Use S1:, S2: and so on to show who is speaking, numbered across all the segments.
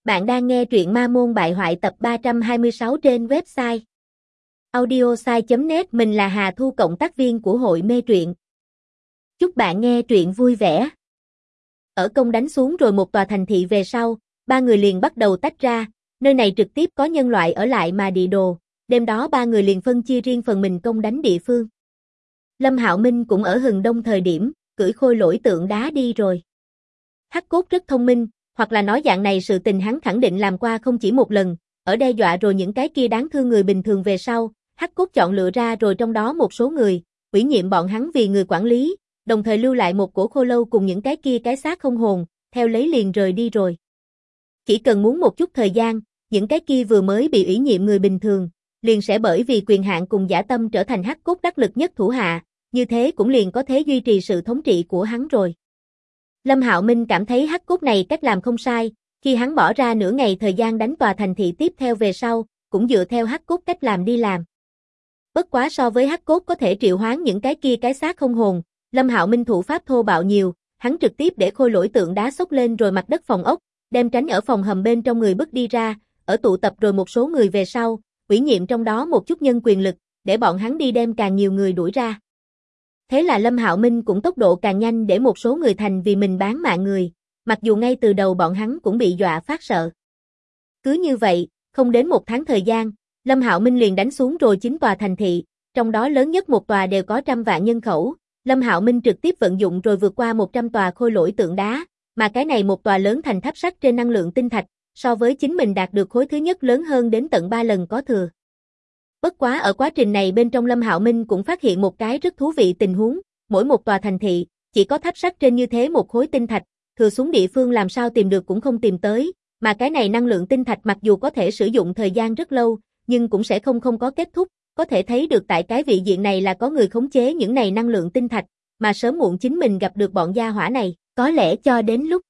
S1: Bạn đang nghe truyện Ma Môn Bại Hoại tập 326 trên website audiosai.net. Mình là Hà Thu, cộng tác viên của hội mê truyện. Chúc bạn nghe truyện vui vẻ. Ở công đánh xuống rồi một tòa thành thị về sau, ba người liền bắt đầu tách ra, nơi này trực tiếp có nhân loại ở lại mà địa đồ, đêm đó ba người liền phân chia riêng phần mình công đánh địa phương. Lâm Hạo Minh cũng ở Hừng Đông thời điểm, cưỡi khôi lỗi tượng đá đi rồi. Hắc Cốt rất thông minh, hoặc là nói dạng này sự tình hắn khẳng định làm qua không chỉ một lần, ở đe dọa rồi những cái kia đáng thương người bình thường về sau, Hắc Cốt chọn lựa ra rồi trong đó một số người, ủy nhiệm bọn hắn vì người quản lý, đồng thời lưu lại một cổ khô lâu cùng những cái kia cái xác không hồn, theo lấy liền rời đi rồi. Chỉ cần muốn một chút thời gian, những cái kia vừa mới bị ủy nhiệm người bình thường, liền sẽ bởi vì quyền hạn cùng dã tâm trở thành Hắc Cốt đắc lực nhất thủ hạ, như thế cũng liền có thể duy trì sự thống trị của hắn rồi. Lâm Hạo Minh cảm thấy Hắc Cốt này cách làm không sai, khi hắn bỏ ra nửa ngày thời gian đánh tòa thành thị tiếp theo về sau, cũng dựa theo Hắc Cốt cách làm đi làm. Bất quá so với Hắc Cốt có thể triệu hoán những cái kia cái xác không hồn, Lâm Hạo Minh thủ pháp thô bạo nhiều, hắn trực tiếp để khôi lỗi tượng đá xốc lên rồi mặt đất phòng ốc, đem tránh ở phòng hầm bên trong người bước đi ra, ở tụ tập rồi một số người về sau, ủy nhiệm trong đó một chút nhân quyền lực, để bọn hắn đi đem càng nhiều người đuổi ra. Thế là Lâm Hạo Minh cũng tốc độ càng nhanh để một số người thành vì mình bán mạng người, mặc dù ngay từ đầu bọn hắn cũng bị dọa phát sợ. Cứ như vậy, không đến một tháng thời gian, Lâm Hạo Minh liền đánh xuống rồi 9 tòa thành thị, trong đó lớn nhất một tòa đều có 100 vạn nhân khẩu, Lâm Hạo Minh trực tiếp vận dụng rồi vượt qua 100 tòa khôi lỗi tượng đá, mà cái này một tòa lớn thành tháp sắt trên năng lượng tinh thạch, so với chính mình đạt được khối thứ nhất lớn hơn đến tận 3 lần có thừa. Bất quá ở quá trình này bên trong Lâm Hạo Minh cũng phát hiện một cái rất thú vị tình huống, mỗi một tòa thành thị, chỉ có tháp sắt trên như thế một khối tinh thạch, thừa xuống địa phương làm sao tìm được cũng không tìm tới, mà cái này năng lượng tinh thạch mặc dù có thể sử dụng thời gian rất lâu, nhưng cũng sẽ không có kết thúc, có thể thấy được tại cái vị diện này là có người khống chế những này năng lượng tinh thạch, mà sớm muộn chính mình gặp được bọn gia hỏa này, có lẽ cho đến lúc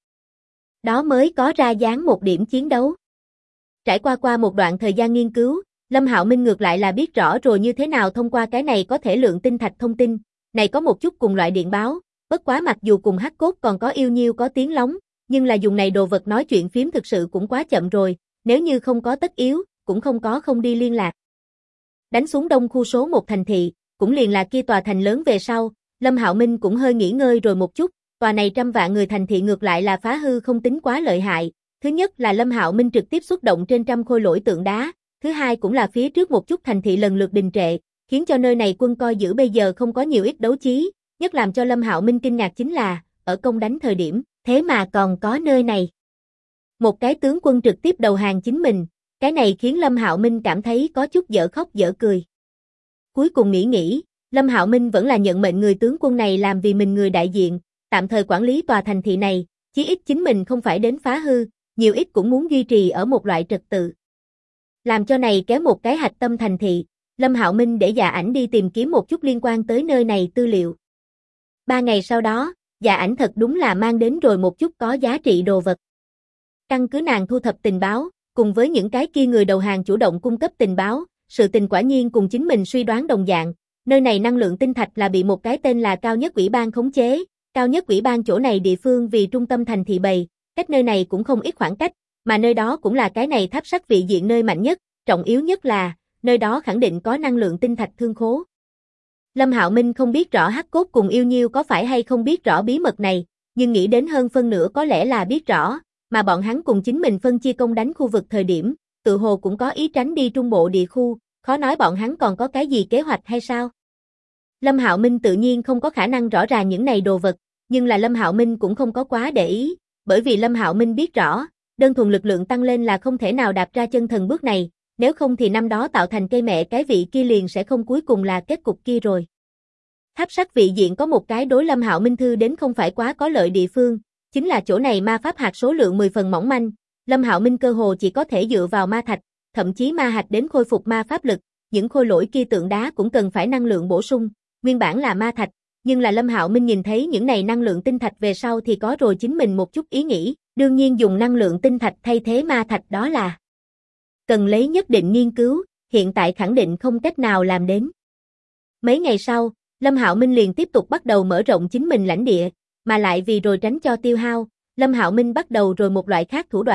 S1: đó mới có ra dáng một điểm chiến đấu. Trải qua một đoạn thời gian nghiên cứu, Lâm Hạo Minh ngược lại là biết rõ rồi như thế nào thông qua cái này có thể lượng tinh thạch thông tin, này có một chút cùng loại điện báo, bất quá mặc dù cùng Hắc Cốt còn có yêu nhiêu có tiếng lóng, nhưng là dùng này đồ vật nói chuyện phím thực sự cũng quá chậm rồi, nếu như không có tất yếu, cũng không đi liên lạc. Đánh xuống đông khu số 1 thành thị, cũng liền là kia tòa thành lớn về sau, Lâm Hạo Minh cũng hơi nghỉ ngơi rồi một chút, tòa này 100 vạn người thành thị ngược lại là phá hư không tính quá lợi hại, thứ nhất là Lâm Hạo Minh trực tiếp xuất động trên 100 khôi lỗi tượng đá. Thứ hai cũng là phía trước một chút thành thị lần lượt đình trệ, khiến cho nơi này quân coi giữ bây giờ không có nhiều ít đấu trí, nhất làm cho Lâm Hạo Minh kinh ngạc chính là, ở công đánh thời điểm, thế mà còn có nơi này. Một cái tướng quân trực tiếp đầu hàng chính mình, cái này khiến Lâm Hạo Minh cảm thấy có chút dở khóc dở cười. Cuối cùng nghĩ, Lâm Hạo Minh vẫn là nhận mệnh người tướng quân này làm vì mình người đại diện, tạm thời quản lý tòa thành thị này, chí ít chính mình không phải đến phá hư, nhiều ít cũng muốn duy trì ở một loại trật tự. Làm cho này kéo một cái hạch tâm thành thị, Lâm Hạo Minh để Dạ Ảnh đi tìm kiếm một chút liên quan tới nơi này tư liệu. 3 ngày sau đó, Dạ Ảnh thật đúng là mang đến rồi một chút có giá trị đồ vật. Căn cứ nàng thu thập tình báo, cùng với những cái kia người đầu hàng chủ động cung cấp tình báo, sự tình quả nhiên cùng chính mình suy đoán đồng dạng, nơi này năng lượng tinh thạch là bị một cái tên là Cao Nhất Ủy ban khống chế, Cao Nhất Ủy ban chỗ này địa phương vì trung tâm thành thị bầy, cách nơi này cũng không ít khoảng cách. Mà nơi đó cũng là cái này tháp sắt vị diện nơi mạnh nhất, trọng yếu nhất là, nơi đó khẳng định có năng lượng tinh thạch thương khố. Lâm Hạo Minh không biết rõ Hắc Cốt cùng yêu nhiêu có phải hay không biết rõ bí mật này, nhưng nghĩ đến hơn phân nửa có lẽ là biết rõ, mà bọn hắn cùng chính mình phân chia công đánh khu vực thời điểm, tự hồ cũng có ý tránh đi trung bộ địa khu, khó nói bọn hắn còn có cái gì kế hoạch hay sao. Lâm Hạo Minh tự nhiên không có khả năng rõ ràng những này đồ vật, nhưng là Lâm Hạo Minh cũng không có quá để ý, bởi vì Lâm Hạo Minh biết rõ, đơn thuần lực lượng tăng lên là không thể nào đạp ra chân thần bước này, nếu không thì năm đó tạo thành cây mẹ cái vị kia liền sẽ không cuối cùng là kết cục kia rồi. Tháp sắt vị diện có một cái đối Lâm Hạo Minh thư đến không phải quá có lợi địa phương, chính là chỗ này ma pháp hạt số lượng 10 phần mỏng manh, Lâm Hạo Minh cơ hồ chỉ có thể dựa vào ma thạch, thậm chí ma hạch đến khôi phục ma pháp lực, những khôi lỗi kia tượng đá cũng cần phải năng lượng bổ sung, nguyên bản là ma thạch. Nhưng là Lâm Hạo Minh nhìn thấy những này năng lượng tinh thạch về sau thì có rồi chính mình một chút ý nghĩ, đương nhiên dùng năng lượng tinh thạch thay thế ma thạch đó là cần lấy nhất định nghiên cứu, hiện tại khẳng định không cách nào làm đến. Mấy ngày sau, Lâm Hạo Minh liền tiếp tục bắt đầu mở rộng chính mình lãnh địa, mà lại vì rồi tránh cho tiêu hao, Lâm Hạo Minh bắt đầu rồi một loại khác thủ đoạn,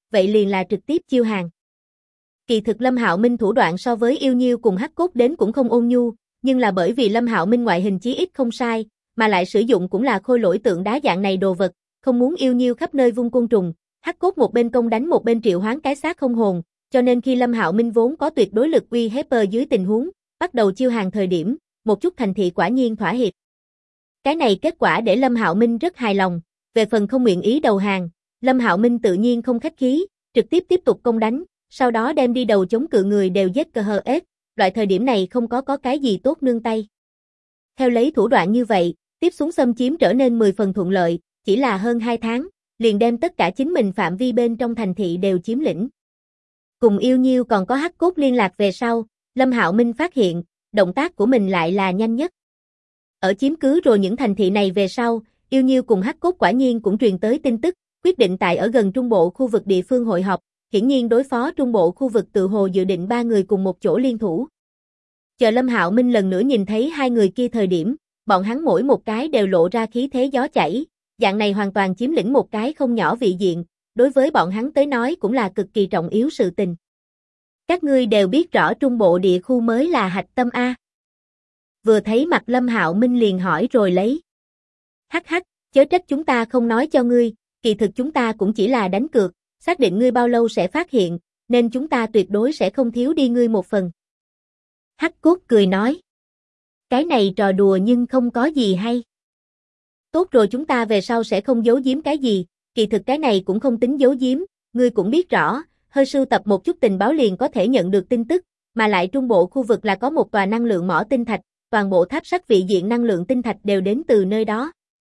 S1: vậy liền là trực tiếp chiêu hàng. Kỳ thực Lâm Hạo Minh thủ đoạn so với Yêu Nhiêu cùng Hắc Cốt đến cũng không ôn nhu, nhưng là bởi vì Lâm Hạo Minh ngoại hình chí ít không sai, mà lại sử dụng cũng là khôi lỗi tượng đá dạng này đồ vật, không muốn Yêu Nhiêu khắp nơi vung côn trùng, Hắc Cốt một bên công đánh một bên triệu hoán cái xác không hồn, cho nên khi Lâm Hạo Minh vốn có tuyệt đối lực uy hiếp dưới tình huống, bắt đầu chiêu hàng thời điểm, một chút thành thị quả nhiên thỏa hiệp. Cái này kết quả để Lâm Hạo Minh rất hài lòng, về phần không nguyện ý đầu hàng, Lâm Hạo Minh tự nhiên không khách khí, trực tiếp tục công đánh, sau đó đem đi đầu chống cự người đều giết cờ hờ ết, loại thời điểm này không có cái gì tốt nương tay. Theo lấy thủ đoạn như vậy, tiếp xuống xâm chiếm trở nên 10 phần thuận lợi, chỉ là hơn 2 tháng, liền đem tất cả chính mình phạm vi bên trong thành thị đều chiếm lĩnh. Cùng Yêu Nhiêu còn có Hắc Cốt liên lạc về sau, Lâm Hạo Minh phát hiện, động tác của mình lại là nhanh nhất. Ở chiếm cứ rồi những thành thị này về sau, Yêu Nhiêu cùng Hắc Cốt quả nhiên cũng truyền tới tin tức, quyết định tại ở gần trung bộ khu vực địa phương hội họp, hiển nhiên đối phó trung bộ khu vực tự hồ dự định ba người cùng một chỗ liên thủ. Chờ Lâm Hạo Minh lần nữa nhìn thấy hai người kia thời điểm, bọn hắn mỗi một cái đều lộ ra khí thế gió chảy, dạng này hoàn toàn chiếm lĩnh một cái không nhỏ vị diện, đối với bọn hắn tới nói cũng là cực kỳ trọng yếu sự tình. Các ngươi đều biết rõ trung bộ địa khu mới là hạch tâm A. Vừa thấy mặt Lâm Hạo Minh liền hỏi rồi lấy. Hắc hắc, chớ trách chúng ta không nói cho ngươi, kỳ thực chúng ta cũng chỉ là đánh cược, xác định ngươi bao lâu sẽ phát hiện, nên chúng ta tuyệt đối sẽ không thiếu đi ngươi một phần. Hắc Cốt cười nói. Cái này trò đùa nhưng không có gì hay. Tốt rồi, chúng ta về sau sẽ không giấu giếm cái gì, kỳ thực cái này cũng không tính giấu giếm, ngươi cũng biết rõ, hơi sưu tập một chút tình báo liền có thể nhận được tin tức, mà lại trung bộ khu vực là có một tòa năng lượng mỏ tinh thạch, toàn bộ tháp sắt vị diện năng lượng tinh thạch đều đến từ nơi đó.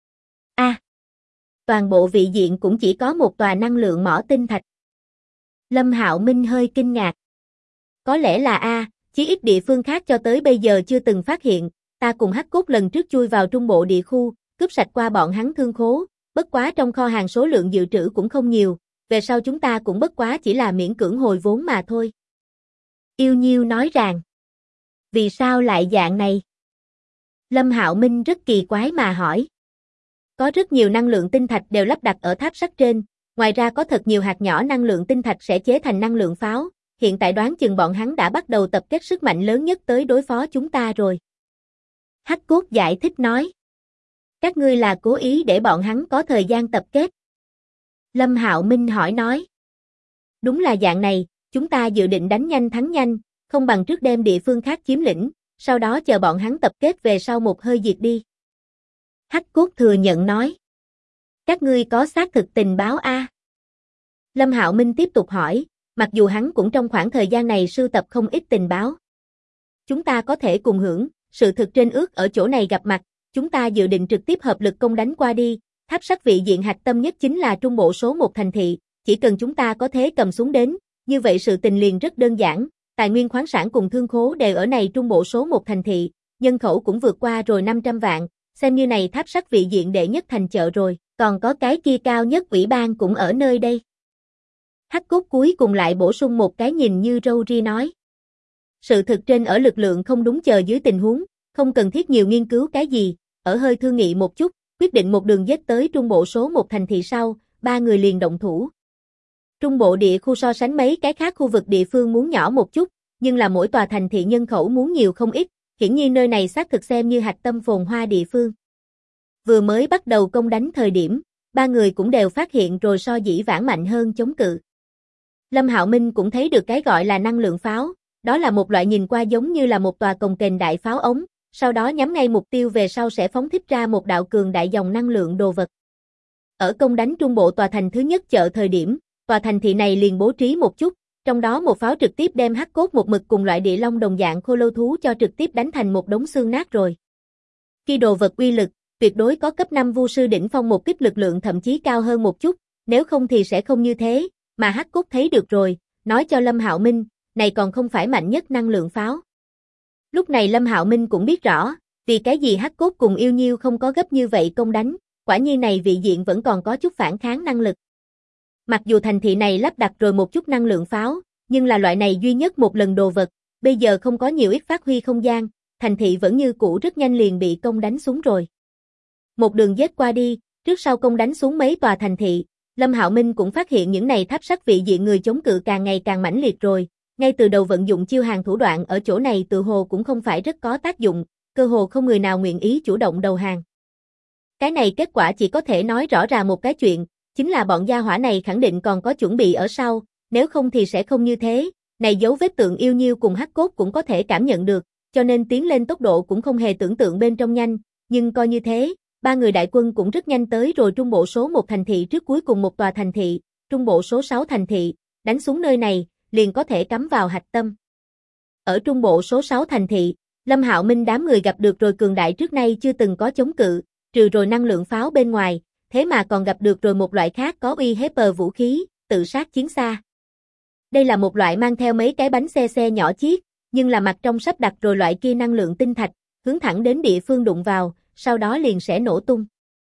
S1: Toàn bộ vị diện cũng chỉ có một tòa năng lượng mỏ tinh thạch. Lâm Hạo Minh hơi kinh ngạc. Có lẽ là chí ít địa phương khác cho tới bây giờ chưa từng phát hiện, ta cùng Hắc Cốt lần trước chui vào trung bộ địa khu, cướp sạch qua bọn hắn thương khố, bất quá trong kho hàng số lượng dự trữ cũng không nhiều, về sau chúng ta cũng bất quá chỉ là miễn cưỡng hồi vốn mà thôi. Yêu Nhiêu nói rằng, vì sao lại dạng này? Lâm Hạo Minh rất kỳ quái mà hỏi. Có rất nhiều năng lượng tinh thạch đều lắp đặt ở tháp sắt trên, ngoài ra có thật nhiều hạt nhỏ năng lượng tinh thạch sẽ chế thành năng lượng pháo, hiện tại đoán chừng bọn hắn đã bắt đầu tập kết sức mạnh lớn nhất tới đối phó chúng ta rồi. Hắc Cốt giải thích nói. Các ngươi là cố ý để bọn hắn có thời gian tập kết. Lâm Hạo Minh hỏi nói. Đúng là dạng này, chúng ta dự định đánh nhanh thắng nhanh, không bằng trước đem địa phương khác chiếm lĩnh, sau đó chờ bọn hắn tập kết về sau một hơi diệt đi. Hắc Cốt thừa nhận nói. Các ngươi có xác thực tình báo A? Lâm Hạo Minh tiếp tục hỏi, mặc dù hắn cũng trong khoảng thời gian này sưu tập không ít tình báo. Chúng ta có thể cùng hưởng, sự thực trên ước ở chỗ này gặp mặt, chúng ta dự định trực tiếp hợp lực công đánh qua đi, tháp sắt vị diện hạch tâm nhất chính là trung bộ số 1 thành thị, chỉ cần chúng ta có thế cầm xuống đến, như vậy sự tình liền rất đơn giản, tài nguyên khoáng sản cùng thương khố đều ở này trung bộ số 1 thành thị, nhân khẩu cũng vượt qua rồi 500 vạn, xem như này tháp sắt vị diện đệ nhất thành chợ rồi, còn có cái kia cao nhất ủy ban cũng ở nơi đây. Hắc Cốt cuối cùng lại bổ sung một cái nhìn như râu ria nói. Sự thực trên ở lực lượng không đúng chờ dưới tình huống, không cần thiết nhiều nghiên cứu cái gì, ở hơi thương nghị một chút, quyết định một đường giết tới trung bộ số 1 thành thị sau, ba người liền động thủ. Trung bộ địa khu so sánh mấy cái khác khu vực địa phương muốn nhỏ một chút, nhưng là mỗi tòa thành thị nhân khẩu muốn nhiều không ít, hiển nhiên nơi này xác thực xem như hạch tâm phồn hoa địa phương. Vừa mới bắt đầu công đánh thời điểm, ba người cũng đều phát hiện rồi so dĩ vãng mạnh hơn chống cự. Lâm Hạo Minh cũng thấy được cái gọi là năng lượng pháo, đó là một loại nhìn qua giống như là một tòa cồng kềnh đại pháo ống, sau đó nhắm ngay mục tiêu về sau sẽ phóng thích ra một đạo cường đại dòng năng lượng đồ vật. Ở công đánh trung bộ tòa thành thứ nhất chợ thời điểm, tòa thành thị này liền bố trí một chút, trong đó một pháo trực tiếp đem Hắc Cốt một mực cùng loại địa long đồng dạng khô lâu thú cho trực tiếp đánh thành một đống xương nát rồi. Khi đồ vật uy lực, tuyệt đối có cấp 5 vu sư đỉnh phong một kích lực lượng thậm chí cao hơn một chút, nếu không thì sẽ không như thế, mà Hắc Cốt thấy được rồi, nói cho Lâm Hạo Minh, này còn không phải mạnh nhất năng lượng pháo. Lúc này Lâm Hạo Minh cũng biết rõ, vì cái gì Hắc Cốt cùng Yêu Nhiêu không có gấp như vậy công đánh, quả nhiên này vị diện vẫn còn có chút phản kháng năng lực. Mặc dù thành thị này lắp đặt rồi một chút năng lượng pháo, nhưng là loại này duy nhất một lần đồ vật, bây giờ không có nhiều ít phát huy không gian, thành thị vẫn như cũ rất nhanh liền bị công đánh xuống rồi. Một đường giết qua đi, trước sau công đánh xuống mấy tòa thành thị, Lâm Hạo Minh cũng phát hiện những này tháp sắt vị diện người chống cự càng ngày càng mãnh liệt rồi, ngay từ đầu vận dụng chiêu hàng thủ đoạn ở chỗ này tự hồ cũng không phải rất có tác dụng, cơ hồ không người nào nguyện ý chủ động đầu hàng. Cái này kết quả chỉ có thể nói rõ ràng một cái chuyện, chính là bọn gia hỏa này khẳng định còn có chuẩn bị ở sau, nếu không thì sẽ không như thế, này dấu vết Tượng Yêu Nhiêu cùng Hắc Cốt cũng có thể cảm nhận được, cho nên tiến lên tốc độ cũng không hề tưởng tượng bên trong nhanh, nhưng coi như thế, ba người đại quân cũng rất nhanh tới rồi trung bộ số 1 thành thị trước cuối cùng một tòa thành thị, trung bộ số 6 thành thị, đánh xuống nơi này, liền có thể cắm vào hạch tâm. Ở trung bộ số 6 thành thị, Lâm Hạo Minh đám người gặp được rồi cường đại trước nay chưa từng có chống cự, trừ rồi năng lượng pháo bên ngoài, thế mà còn gặp được rồi một loại khác có uy hiếp vũ khí, tự sát chiến xa. Đây là một loại mang theo mấy cái bánh xe nhỏ chiếc, nhưng là mặt trong sắp đặt rồi loại kia năng lượng tinh thạch, hướng thẳng đến địa phương đụng vào, sau đó liền sẽ nổ tung.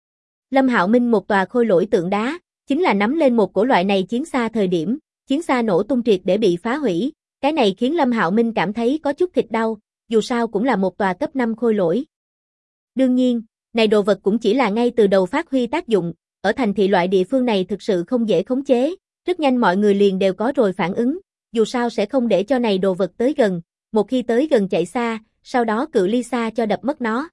S1: Lâm Hạo Minh một tòa khôi lỗi tượng đá, chính là nắm lên một cổ loại này chiến xa thời điểm, chiến xa nổ tung triệt để bị phá hủy, cái này khiến Lâm Hạo Minh cảm thấy có chút thịt đau, dù sao cũng là một tòa cấp 5 khôi lỗi. Đương nhiên, này đồ vật cũng chỉ là ngay từ đầu phát huy tác dụng, ở thành thị loại địa phương này thực sự không dễ khống chế, rất nhanh mọi người liền đều có rồi phản ứng, dù sao sẽ không để cho này đồ vật tới gần, một khi tới gần chạy xa, sau đó cự ly xa cho đập mất nó.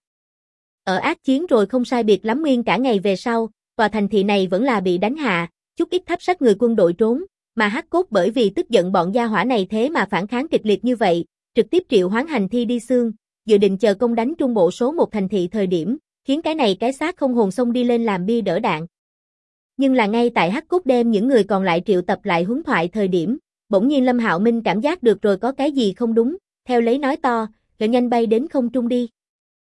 S1: Ở ác chiến rồi không sai biệt lắm nguyên cả ngày về sau, tòa thành thị này vẫn là bị đánh hạ, chút ít tháp sắt người quân đội trốn, mà Hắc Cốt bởi vì tức giận bọn gia hỏa này thế mà phản kháng kịch liệt như vậy, trực tiếp triệu hoán hành thi đi xương, dự định chờ công đánh trung bộ số 1 thành thị thời điểm, khiến cái này cái xác không hồn xông đi lên làm bia đỡ đạn. Nhưng là ngay tại Hắc Cốt đem những người còn lại triệu tập lại huấn thoại thời điểm, bỗng nhiên Lâm Hạo Minh cảm giác được rồi có cái gì không đúng, theo lấy nói to, nhanh bay đến không trung đi.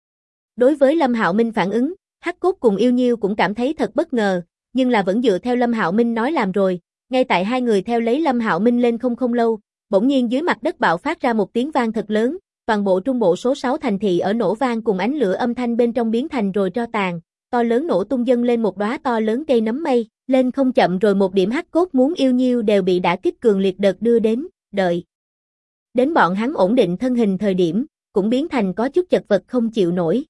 S1: Đối với Lâm Hạo Minh phản ứng, Hắc Cốt cùng Yêu Nhiêu cũng cảm thấy thật bất ngờ, nhưng là vẫn dựa theo Lâm Hạo Minh nói làm rồi, ngay tại hai người theo lấy Lâm Hạo Minh lên không lâu, bỗng nhiên dưới mặt đất bạo phát ra một tiếng vang thật lớn, toàn bộ trung bộ số 6 thành thị ở nổ vang cùng ánh lửa âm thanh bên trong biến thành rồi tro tàn, to lớn nổ tung dâng lên một đóa to lớn cây nấm mây, lên không chậm rồi một điểm Hắc Cốt muốn Yêu Nhiêu đều bị đả kích cường liệt đợt đưa đến, đợi. Đến bọn hắn ổn định thân hình thời điểm, cũng biến thành có chút chật vật không chịu nổi.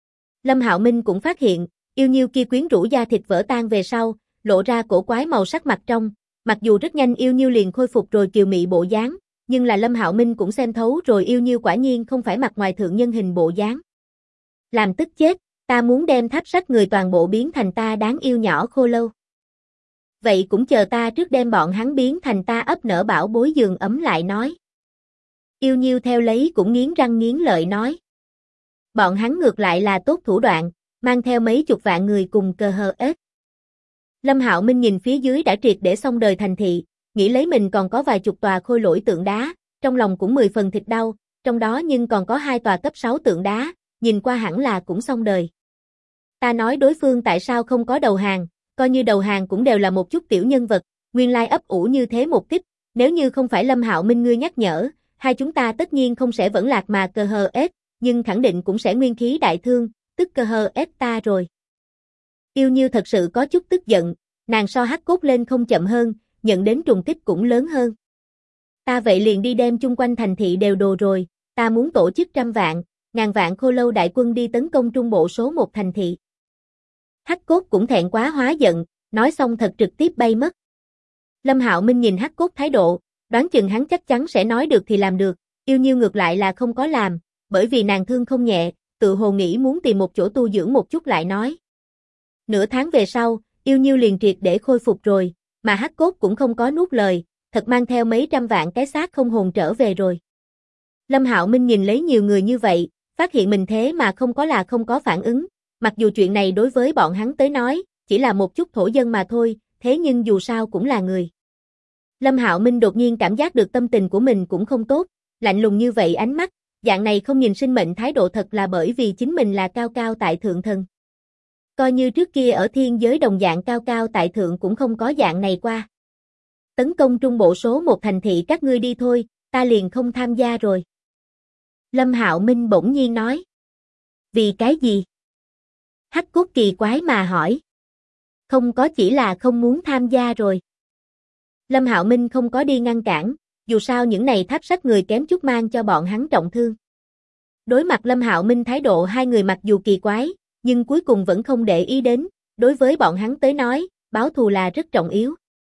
S1: Lâm Hạo Minh cũng phát hiện, Yêu Nhiêu kia quyến rũ da thịt vỡ tan về sau, lộ ra cổ quái màu sắc mặt trong, mặc dù rất nhanh Yêu Nhiêu liền khôi phục rồi kiều mị bộ dáng, nhưng là Lâm Hạo Minh cũng xem thấu rồi Yêu Nhiêu quả nhiên không phải mặt ngoài thượng nhân hình bộ dáng. Làm tức chết, ta muốn đem tháp sắt người toàn bộ biến thành ta đáng yêu nhỏ khô lâu. Vậy cũng chờ ta trước đem bọn hắn biến thành ta ấp nở bảo bối giường ấm lại nói. Yêu Nhiêu theo lấy cũng nghiến răng nghiến lợi nói. Bọn hắn ngược lại là tốt thủ đoạn, mang theo mấy chục vạn người cùng cờ hờ ết. Lâm Hạo Minh nhìn phía dưới đã triệt để xong đời thành thị, nghĩ lấy mình còn có vài chục tòa khôi lỗi tượng đá, trong lòng cũng 10 phần thịt đau, trong đó nhưng còn có 2 tòa cấp 6 tượng đá, nhìn qua hẳn là cũng xong đời. Ta nói đối phương tại sao không có đầu hàng, coi như đầu hàng cũng đều là một chút tiểu nhân vật, nguyên lai ấp ủ như thế một kích, nếu như không phải Lâm Hạo Minh ngươi nhắc nhở, hai chúng ta tất nhiên không sẽ vẫn lạc mà cờ hờ ết, nhưng khẳng định cũng sẽ nguyên khí đại thương, tức cờ hờ ết ta rồi. Yêu Nhiêu thật sự có chút tức giận, nàng so Hắc Cốt lên không chậm hơn, nhận đến trùng kích cũng lớn hơn. Ta vậy liền đi đem chung quanh thành thị đều đồ rồi, ta muốn tổ chức 100 vạn, ngàn vạn khô lâu đại quân đi tấn công trung bộ số 1 thành thị. Hắc Cốt cũng thẹn quá hóa giận, nói xong thật trực tiếp bay mất. Lâm Hạo Minh nhìn Hắc Cốt thái độ, đoán chừng hắn chắc chắn sẽ nói được thì làm được, Yêu Nhiêu ngược lại là không có làm, bởi vì nàng thương không nhẹ, tự hồ nghĩ muốn tìm một chỗ tu dưỡng một chút lại nói. Nửa tháng về sau, Yêu Nhiêu liền triệt để khôi phục rồi, mà Hắc Cốt cũng không có nuốt lời, thật mang theo mấy trăm vạn cái xác không hồn trở về rồi. Lâm Hạo Minh nhìn lấy nhiều người như vậy, phát hiện mình thế mà không có phản ứng, mặc dù chuyện này đối với bọn hắn tới nói, chỉ là một chút thổ dân mà thôi, thế nhưng dù sao cũng là người. Lâm Hạo Minh đột nhiên cảm giác được tâm tình của mình cũng không tốt, lạnh lùng như vậy ánh mắt, dạng này không nhìn sinh mệnh thái độ thật là bởi vì chính mình là cao cao tại thượng thần. Coi như trước kia ở thiên giới đồng dạng cao cao tại thượng cũng không có dạng này qua. Tấn công trung bộ số 1 thành thị các ngươi đi thôi, ta liền không tham gia rồi. Lâm Hạo Minh bỗng nhiên nói. Vì cái gì? Hắc Cốt kỳ quái mà hỏi. Không có chỉ là không muốn tham gia rồi. Lâm Hạo Minh không có đi ngăn cản, dù sao những này tháp sắt người kém chút mang cho bọn hắn trọng thương. Đối mặt Lâm Hạo Minh thái độ hai người mặc dù kỳ quái, nhưng cuối cùng vẫn không để ý đến, đối với bọn hắn tới nói, báo thù là rất trọng yếu.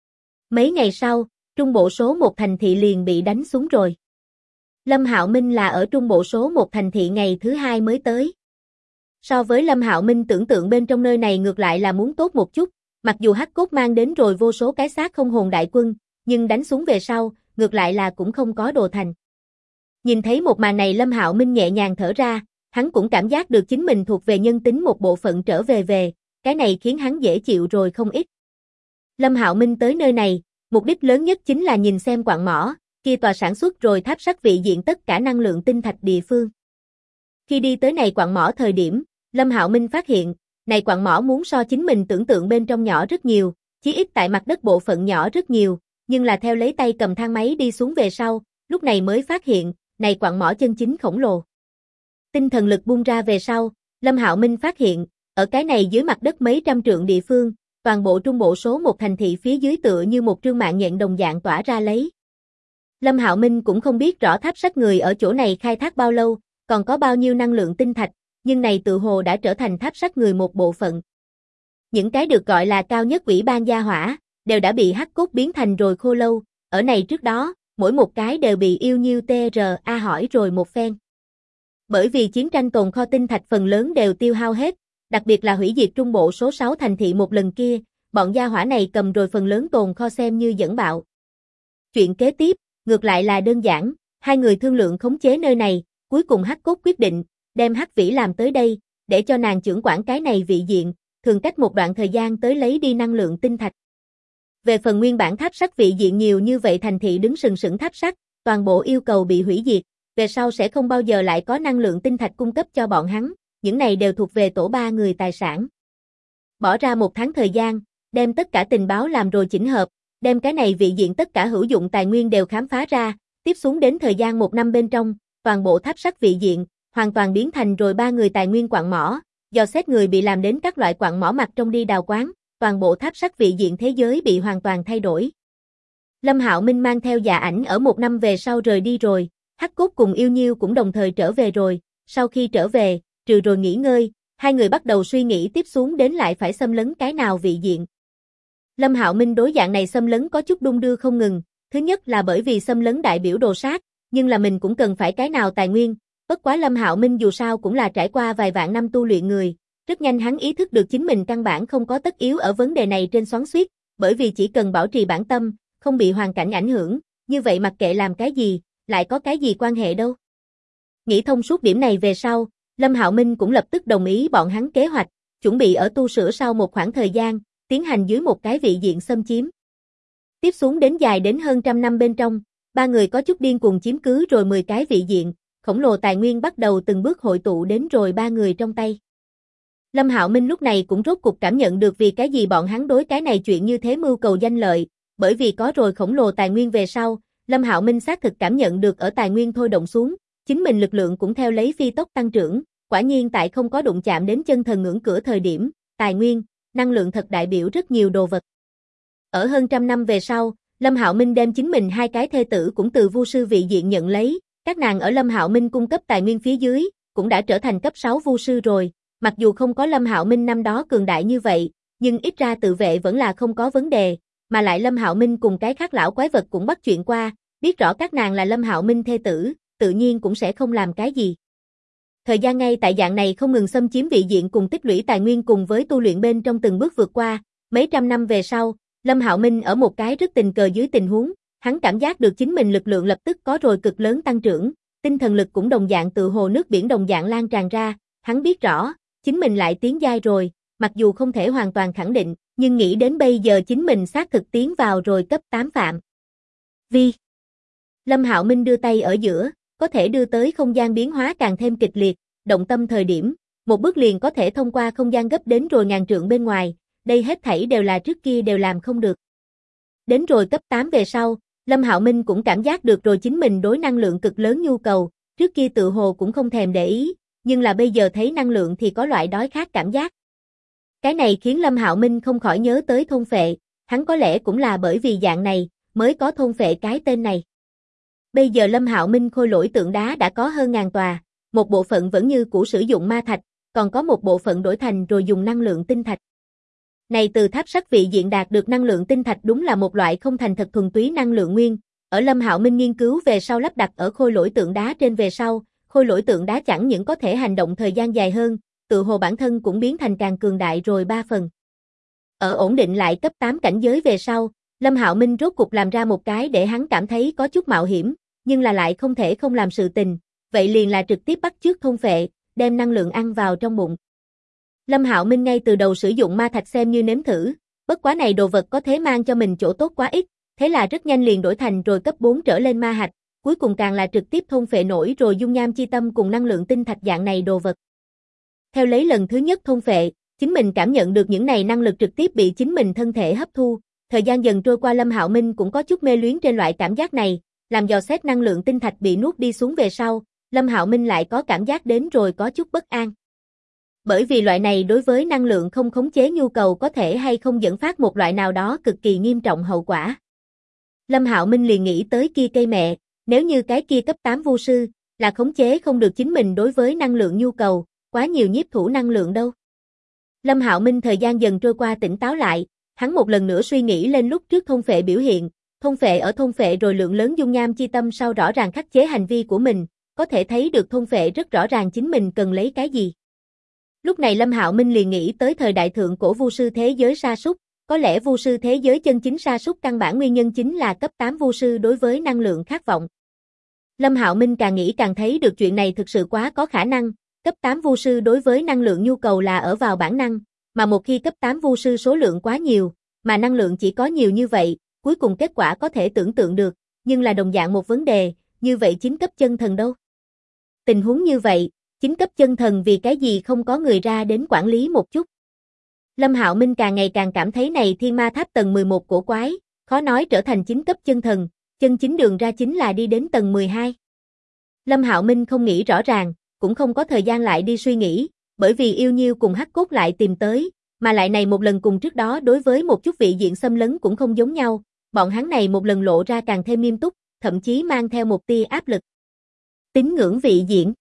S1: Mấy ngày sau, trung bộ số 1 thành thị liền bị đánh xuống rồi. Lâm Hạo Minh là ở trung bộ số 1 thành thị ngày thứ 2 mới tới. So với Lâm Hạo Minh tưởng tượng bên trong nơi này ngược lại là muốn tốt một chút, mặc dù Hắc Cốt mang đến rồi vô số cái xác không hồn đại quân, nhưng đánh xuống về sau, ngược lại là cũng không có đồ thành. Nhìn thấy một màn này Lâm Hạo Minh nhẹ nhàng thở ra, hắn cũng cảm giác được chính mình thuộc về nhân tính một bộ phận trở về, cái này khiến hắn dễ chịu rồi không ít. Lâm Hạo Minh tới nơi này, mục đích lớn nhất chính là nhìn xem quặng mỏ, kia tòa sản xuất rồi tháp sắt vị diện tất cả năng lượng tinh thạch địa phương. Khi đi tới này quặng mỏ thời điểm, Lâm Hạo Minh phát hiện, này quặng mỏ muốn so chính mình tưởng tượng bên trong nhỏ rất nhiều, chí ít tại mặt đất bộ phận nhỏ rất nhiều, nhưng là theo lấy tay cầm thang máy đi xuống về sau, lúc này mới phát hiện, này quặng mỏ chân chính khổng lồ. Tinh thần lực bung ra về sau, Lâm Hạo Minh phát hiện, ở cái này dưới mặt đất mấy trăm trượng địa phương, toàn bộ trung bộ số 1 thành thị phía dưới tựa như một trương mạng nhện đồng dạng tỏa ra lấy. Lâm Hạo Minh cũng không biết rõ tháp sắt người ở chỗ này khai thác bao lâu, còn có bao nhiêu năng lượng tinh thạch, nhưng này tự hồ đã trở thành tháp sắt người một bộ phận. Những cái được gọi là cao nhất ủy ban gia hỏa, đều đã bị Hắc Cốt biến thành rồi khô lâu, ở này trước đó, mỗi một cái đều bị yêu nhiêu TRA hỏi rồi một phen. Bởi vì chiến tranh tồn kho tinh thạch phần lớn đều tiêu hao hết, đặc biệt là hủy diệt trung bộ số 6 thành thị một lần kia, bọn gia hỏa này cầm rồi phần lớn tồn kho xem như dẫn bạo. Chuyện kế tiếp, ngược lại là đơn giản, hai người thương lượng khống chế nơi này, cuối cùng Hắc Cốt quyết định, đem Hắc Vĩ làm tới đây, để cho nàng trưởng quản cái này vị diện, thường cách một đoạn thời gian tới lấy đi năng lượng tinh thạch. Về phần nguyên bản tháp sắt vị diện nhiều như vậy thành thị đứng sừng sững tháp sắt, toàn bộ yêu cầu bị hủy diệt, về sau sẽ không bao giờ lại có năng lượng tinh thạch cung cấp cho bọn hắn, những này đều thuộc về tổ ba người tài sản. Bỏ ra 1 tháng thời gian, đem tất cả tình báo làm rồi chỉnh hợp, đem cái này vị diện tất cả hữu dụng tài nguyên đều khám phá ra, tiếp xuống đến thời gian 1 năm bên trong, toàn bộ tháp sắt vị diện, hoàn toàn biến thành rồi ba người tài nguyên quặng mỏ, dò xét người bị làm đến các loại quặng mỏ mặt trong đi đào quán, toàn bộ tháp sắt vị diện thế giới bị hoàn toàn thay đổi. Lâm Hạo Minh mang theo Dạ Ảnh ở 1 năm về sau rời đi rồi, Hắc Cốt cùng Yêu Nhiêu cũng đồng thời trở về rồi, sau khi trở về, trừ rồi nghỉ ngơi, hai người bắt đầu suy nghĩ tiếp xuống đến lại phải xâm lấn cái nào vị diện. Lâm Hạo Minh đối dạng này xâm lấn có chút đung đưa không ngừng, thứ nhất là bởi vì xâm lấn đại biểu đồ sát, nhưng là mình cũng cần phải cái nào tài nguyên, bất quá Lâm Hạo Minh dù sao cũng là trải qua vài vạn năm tu luyện người, rất nhanh hắn ý thức được chính mình căn bản không có tất yếu ở vấn đề này trên xoắn xuýt, bởi vì chỉ cần bảo trì bản tâm, không bị hoàn cảnh ảnh hưởng, như vậy mặc kệ làm cái gì, lại có cái gì quan hệ đâu. Nghĩ thông suốt điểm này về sau, Lâm Hạo Minh cũng lập tức đồng ý bọn hắn kế hoạch, chuẩn bị ở tu sửa sau một khoảng thời gian, tiến hành dưới một cái vị diện xâm chiếm. Tiếp xuống đến dài đến hơn 100 năm bên trong, ba người có chút điên cuồng chiếm cứ rồi 10 cái vị diện, khổng lồ tài nguyên bắt đầu từng bước hội tụ đến rồi ba người trong tay. Lâm Hạo Minh lúc này cũng rốt cục cảm nhận được vì cái gì bọn hắn đối cái này chuyện như thế mưu cầu danh lợi, bởi vì có rồi khổng lồ tài nguyên về sau, Lâm Hạo Minh xác thực cảm nhận được ở tài nguyên thôi động xuống, chính mình lực lượng cũng theo lấy phi tốc tăng trưởng, quả nhiên tại không có đụng chạm đến chân thần ngưỡng cửa thời điểm, tài nguyên, năng lượng thật đại biểu rất nhiều đồ vật. Ở hơn 100 năm về sau, Lâm Hạo Minh đem chính mình hai cái thê tử cũng từ vu sư vị diện nhận lấy, các nàng ở Lâm Hạo Minh cung cấp tài nguyên phía dưới, cũng đã trở thành cấp 6 vu sư rồi, mặc dù không có Lâm Hạo Minh năm đó cường đại như vậy, nhưng ít ra tự vệ vẫn là không có vấn đề, mà lại Lâm Hạo Minh cùng cái khác lão quái vật cũng bắt chuyện qua, biết rõ các nàng là Lâm Hạo Minh thê tử, tự nhiên cũng sẽ không làm cái gì. Thời gian ngay tại dạng này không ngừng xâm chiếm vị diện cùng tích lũy tài nguyên cùng với tu luyện bên trong từng bước vượt qua, mấy trăm năm về sau, Lâm Hạo Minh ở một cái rất tình cờ dưới tình huống, hắn cảm giác được chính mình lực lượng lập tức có rồi cực lớn tăng trưởng, tinh thần lực cũng đồng dạng tự hồ nước biển đồng dạng lan tràn ra, hắn biết rõ, chính mình lại tiến giai rồi, mặc dù không thể hoàn toàn khẳng định, nhưng nghĩ đến bây giờ chính mình xác thực tiến vào rồi cấp 8 phạm vi. Lâm Hạo Minh đưa tay ở giữa, có thể đưa tới không gian biến hóa càng thêm kịch liệt, động tâm thời điểm, một bước liền có thể thông qua không gian gấp đến rồi ngàn trượng bên ngoài, đây hết thảy đều là trước kia đều làm không được. Đến rồi cấp 8 về sau, Lâm Hạo Minh cũng cảm giác được rồi chính mình đối năng lượng cực lớn nhu cầu, trước kia tự hồ cũng không thèm để ý, nhưng là bây giờ thấy năng lượng thì có loại đói khát cảm giác. Cái này khiến Lâm Hạo Minh không khỏi nhớ tới thôn phệ, hắn có lẽ cũng là bởi vì dạng này, mới có thôn phệ cái tên này. Bây giờ Lâm Hạo Minh khôi lỗi tượng đá đã có hơn 1000 tòa, một bộ phận vẫn như cũ sử dụng ma thạch, còn có một bộ phận đổi thành rồi dùng năng lượng tinh thạch. Này từ tháp sắt vị diện đạt được năng lượng tinh thạch đúng là một loại không thành thật thuần túy năng lượng nguyên. Ở Lâm Hạo Minh nghiên cứu về sau lắp đặt ở khôi lỗi tượng đá trên về sau, khôi lỗi tượng đá chẳng những có thể hành động thời gian dài hơn, tự hồ bản thân cũng biến thành càng cường đại rồi 3 phần. Ở ổn định lại cấp 8 cảnh giới về sau, Lâm Hạo Minh rốt cục làm ra một cái để hắn cảm thấy có chút mạo hiểm, nhưng là lại không thể không làm sự tình, vậy liền là trực tiếp bắt chước thôn phệ, đem năng lượng ăn vào trong bụng. Lâm Hạo Minh ngay từ đầu sử dụng ma thạch xem như nếm thử, bất quá này đồ vật có thế mang cho mình chỗ tốt quá ít, thế là rất nhanh liền đổi thành rồi cấp 4 trở lên ma hạch, cuối cùng càng là trực tiếp thôn phệ nổi rồi dung nham chi tâm cùng năng lượng tinh thạch dạng này đồ vật. Theo lấy lần thứ nhất thôn phệ, chính mình cảm nhận được những này năng lực trực tiếp bị chính mình thân thể hấp thu, thời gian dần trôi qua Lâm Hạo Minh cũng có chút mê luyến trên loại cảm giác này, làm dò xét năng lượng tinh thạch bị nuốt đi xuống về sau, Lâm Hạo Minh lại có cảm giác đến rồi có chút bất an. Bởi vì loại này đối với năng lượng không khống chế nhu cầu có thể hay không dẫn phát một loại nào đó cực kỳ nghiêm trọng hậu quả. Lâm Hạo Minh liền nghĩ tới kia cây mẹ, nếu như cái kia cấp 8 vu sư, là khống chế không được chính mình đối với năng lượng nhu cầu, quá nhiều nhiếp thủ năng lượng đâu. Lâm Hạo Minh thời gian dần trôi qua tỉnh táo lại, hắn một lần nữa suy nghĩ lên lúc trước thôn phệ biểu hiện, thôn phệ ở thôn phệ rồi lượng lớn dung nham chi tâm sau rõ ràng khắc chế hành vi của mình, có thể thấy được thôn phệ rất rõ ràng chính mình cần lấy cái gì. Lúc này Lâm Hạo Minh liền nghĩ tới thời đại thượng cổ vu sư thế giới sa sút, có lẽ vu sư thế giới chân chính sa sút căn bản nguyên nhân chính là cấp 8 vu sư đối với năng lượng khát vọng. Lâm Hạo Minh càng nghĩ càng thấy được chuyện này thực sự quá có khả năng, cấp 8 vu sư đối với năng lượng nhu cầu là ở vào bản năng, mà một khi cấp 8 vu sư số lượng quá nhiều, mà năng lượng chỉ có nhiều như vậy, cuối cùng kết quả có thể tưởng tượng được, nhưng là đồng dạng một vấn đề, như vậy chính cấp chân thần đâu? Tình huống như vậy, chính cấp chân thần vì cái gì không có người ra đến quản lý một chút? Lâm Hạo Minh càng ngày càng cảm thấy này thiên ma tháp tầng 11 cổ quái, khó nói trở thành chính cấp chân thần, chân chính đường ra chính là đi đến tầng 12. Lâm Hạo Minh không nghĩ rõ ràng, cũng không có thời gian lại đi suy nghĩ, bởi vì yêu nhiêu cùng hắc cốt lại tìm tới, mà lại này một lần cùng trước đó đối với một chút vị diện xâm lấn cũng không giống nhau, bọn hắn này một lần lộ ra càng thêm nghiêm túc, thậm chí mang theo một tia áp lực. Tín ngưỡng vị diện.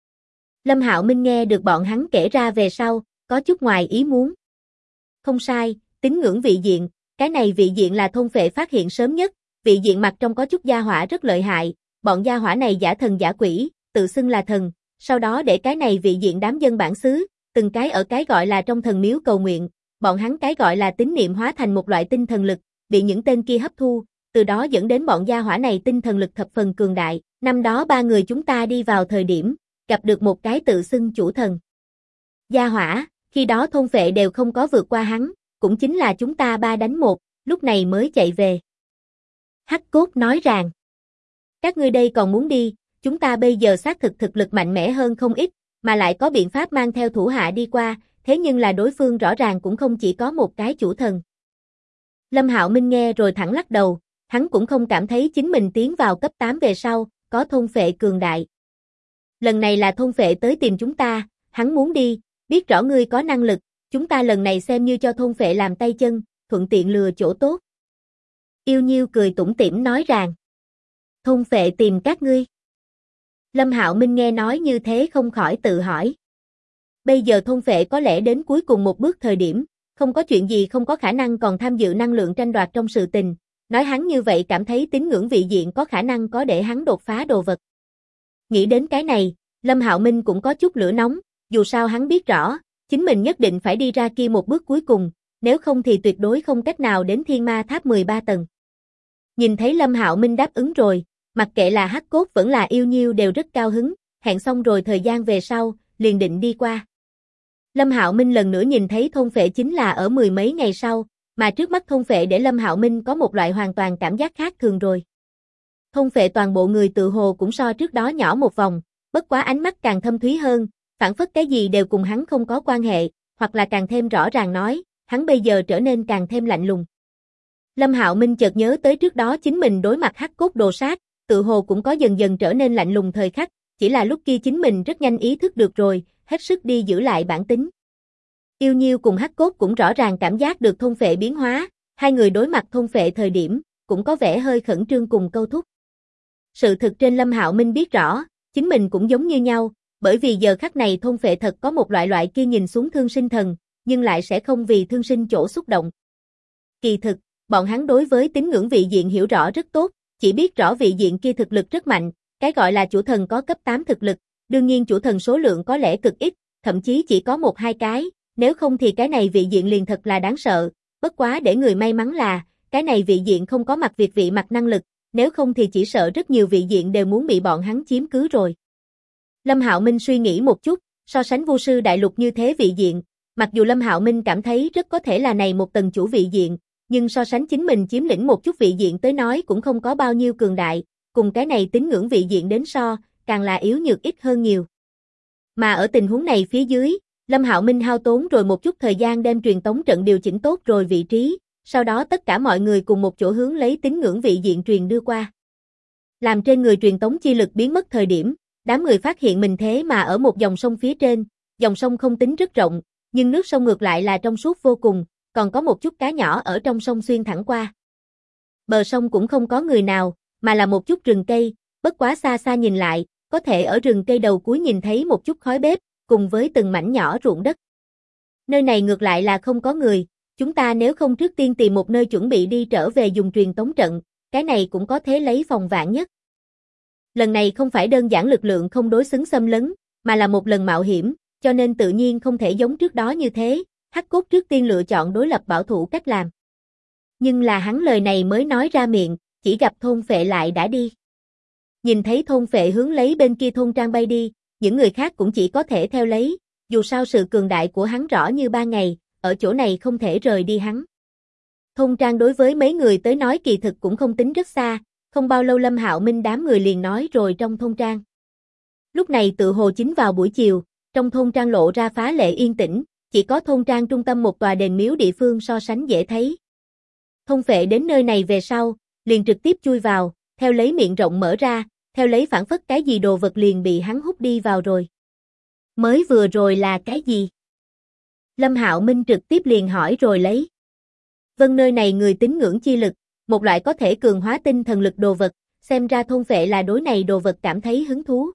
S1: Lâm Hạo Minh nghe được bọn hắn kể ra về sau, có chút ngoài ý muốn. Không sai, tín ngưỡng vị diện, cái này vị diện là thôn phệ phát hiện sớm nhất, vị diện mặt trong có chút gia hỏa rất lợi hại, bọn gia hỏa này giả thần giả quỷ, tự xưng là thần, sau đó để cái này vị diện đám dân bản xứ, từng cái ở cái gọi là trong thần miếu cầu nguyện, bọn hắn cái gọi là tín niệm hóa thành một loại tinh thần lực, bị những tên kia hấp thu, từ đó dẫn đến bọn gia hỏa này tinh thần lực thập phần cường đại. Năm đó 3 người chúng ta đi vào thời điểm, gặp được một cái tự xưng chủ thần. Gia hỏa, khi đó thôn phệ đều không có vượt qua hắn, cũng chính là chúng ta 3 đánh 1, lúc này mới chạy về. Hắc cốt nói rằng, các ngươi đây còn muốn đi, chúng ta bây giờ xác thực thực lực mạnh mẽ hơn không ít, mà lại có biện pháp mang theo thủ hạ đi qua, thế nhưng là đối phương rõ ràng cũng không chỉ có một cái chủ thần. Lâm Hạo Minh nghe rồi thẳng lắc đầu, hắn cũng không cảm thấy chính mình tiến vào cấp 8 về sau, có thôn phệ cường đại. Lần này là thôn phệ tới tìm chúng ta, hắn muốn đi, biết rõ ngươi có năng lực, chúng ta lần này xem như cho thôn phệ làm tay chân, thuận tiện lừa chỗ tốt. Yêu nhiêu cười tủm tỉm nói rằng, thôn phệ tìm các ngươi. Lâm Hạo Minh nghe nói như thế không khỏi tự hỏi. Bây giờ thôn phệ có lẽ đến cuối cùng một bước thời điểm, không có chuyện gì không có khả năng còn tham dự năng lượng tranh đoạt trong sự tình, nói hắn như vậy cảm thấy tín ngưỡng vị diện có khả năng có để hắn đột phá đồ vật. Nghĩ đến cái này, Lâm Hạo Minh cũng có chút lửa nóng, dù sao hắn biết rõ, chính mình nhất định phải đi ra kia một bước cuối cùng, nếu không thì tuyệt đối không cách nào đến thiên ma tháp 13 tầng. Nhìn thấy Lâm Hạo Minh đáp ứng rồi, mặc kệ là hắc cốt vẫn là yêu nhiêu đều rất cao hứng, hẹn xong rồi thời gian về sau, liền định đi qua. Lâm Hạo Minh lần nữa nhìn thấy thôn phệ chính là ở 10 mấy ngày sau, mà trước mắt thôn phệ để Lâm Hạo Minh có một loại hoàn toàn cảm giác khác thường rồi. Thôn phệ toàn bộ người tự hồ cũng so trước đó nhỏ một vòng, bất quá ánh mắt càng thâm thúy hơn, phản phất cái gì đều cùng hắn không có quan hệ, hoặc là càng thêm rõ ràng nói, hắn bây giờ trở nên càng thêm lạnh lùng. Lâm Hạo Minh chợt nhớ tới trước đó chính mình đối mặt hắc cốt đồ sát, tự hồ cũng có dần dần trở nên lạnh lùng thời khắc, chỉ là lúc kia chính mình rất nhanh ý thức được rồi, hết sức đi giữ lại bản tính. Yêu nhiêu cùng hắc cốt cũng rõ ràng cảm giác được thôn phệ biến hóa, hai người đối mặt thôn phệ thời điểm, cũng có vẻ hơi khẩn trương cùng câu thúc. Sự thực trên Lâm Hạo Minh biết rõ, chính mình cũng giống như nhau, bởi vì giờ khắc này thôn phệ thật có một loại kia nhìn xuống thương sinh thần, nhưng lại sẽ không vì thương sinh chỗ xúc động. Kỳ thực, bọn hắn đối với tín ngưỡng vị diện hiểu rõ rất tốt, chỉ biết rõ vị diện kia thực lực rất mạnh, cái gọi là chủ thần có cấp 8 thực lực, đương nhiên chủ thần số lượng có lẽ cực ít, thậm chí chỉ có 1-2 cái, nếu không thì cái này vị diện liền thật là đáng sợ, bất quá để người may mắn là, cái này vị diện không có mặt việt vị mặt năng lực, nếu không thì chỉ sợ rất nhiều vị diện đều muốn bị bọn hắn chiếm cứ rồi. Lâm Hạo Minh suy nghĩ một chút, so sánh Vu sư đại lục như thế vị diện, mặc dù Lâm Hạo Minh cảm thấy rất có thể là này một tầng chủ vị diện, nhưng so sánh chính mình chiếm lĩnh một chút vị diện tới nói cũng không có bao nhiêu cường đại, cùng cái này tín ngưỡng vị diện đến so, càng là yếu nhược ít hơn nhiều. Mà ở tình huống này phía dưới, Lâm Hạo Minh hao tốn rồi một chút thời gian đem truyền tống trận điều chỉnh tốt rồi vị trí, sau đó tất cả mọi người cùng một chỗ hướng lấy tín ngưỡng vị diện truyền đưa qua. Làm trên người truyền tống chi lực biến mất thời điểm, đám người phát hiện mình thế mà ở một dòng sông phía trên, dòng sông không tính rất rộng, nhưng nước sông ngược lại là trong suốt vô cùng, còn có một chút cá nhỏ ở trong sông xuyên thẳng qua. Bờ sông cũng không có người nào, mà là một chút rừng cây, bất quá xa xa nhìn lại, có thể ở rừng cây đầu cuối nhìn thấy một chút khói bếp, cùng với từng mảnh nhỏ ruộng đất. Nơi này ngược lại là không có người, chúng ta nếu không trước tiên tìm một nơi chuẩn bị đi trở về dùng truyền tống trận, cái này cũng có thế lấy phòng vạn nhất. Lần này không phải đơn giản lực lượng không đối xứng xâm lấn, mà là một lần mạo hiểm, cho nên tự nhiên không thể giống trước đó như thế, Hắc Cốt trước tiên lựa chọn đối lập bảo thủ cách làm. Nhưng là hắn lời này mới nói ra miệng, chỉ gặp thôn phệ lại đã đi. Nhìn thấy thôn phệ hướng lấy bên kia thôn trang bay đi, những người khác cũng chỉ có thể theo lấy, dù sao sự cường đại của hắn rõ như ban ngày, ở chỗ này không thể rời đi hắn. Thôn trang đối với mấy người tới nói kỳ thực cũng không tính rất xa, không bao lâu Lâm Hạo Minh đám người liền nói rồi trong thôn trang. Lúc này tự hồ chính vào buổi chiều, trong thôn trang lộ ra phá lệ yên tĩnh, chỉ có thôn trang trung tâm một tòa đền miếu địa phương so sánh dễ thấy. Thôn phệ đến nơi này về sau, liền trực tiếp chui vào, theo lấy miệng rộng mở ra, theo lấy phản phất cái gì đồ vật liền bị hắn hút đi vào rồi. Mới vừa rồi là cái gì? Lâm Hạo Minh trực tiếp liền hỏi rồi lấy. Vân nơi này người tín ngưỡng chi lực, một loại có thể cường hóa tinh thần lực đồ vật, xem ra thôn phệ là đối này đồ vật cảm thấy hứng thú.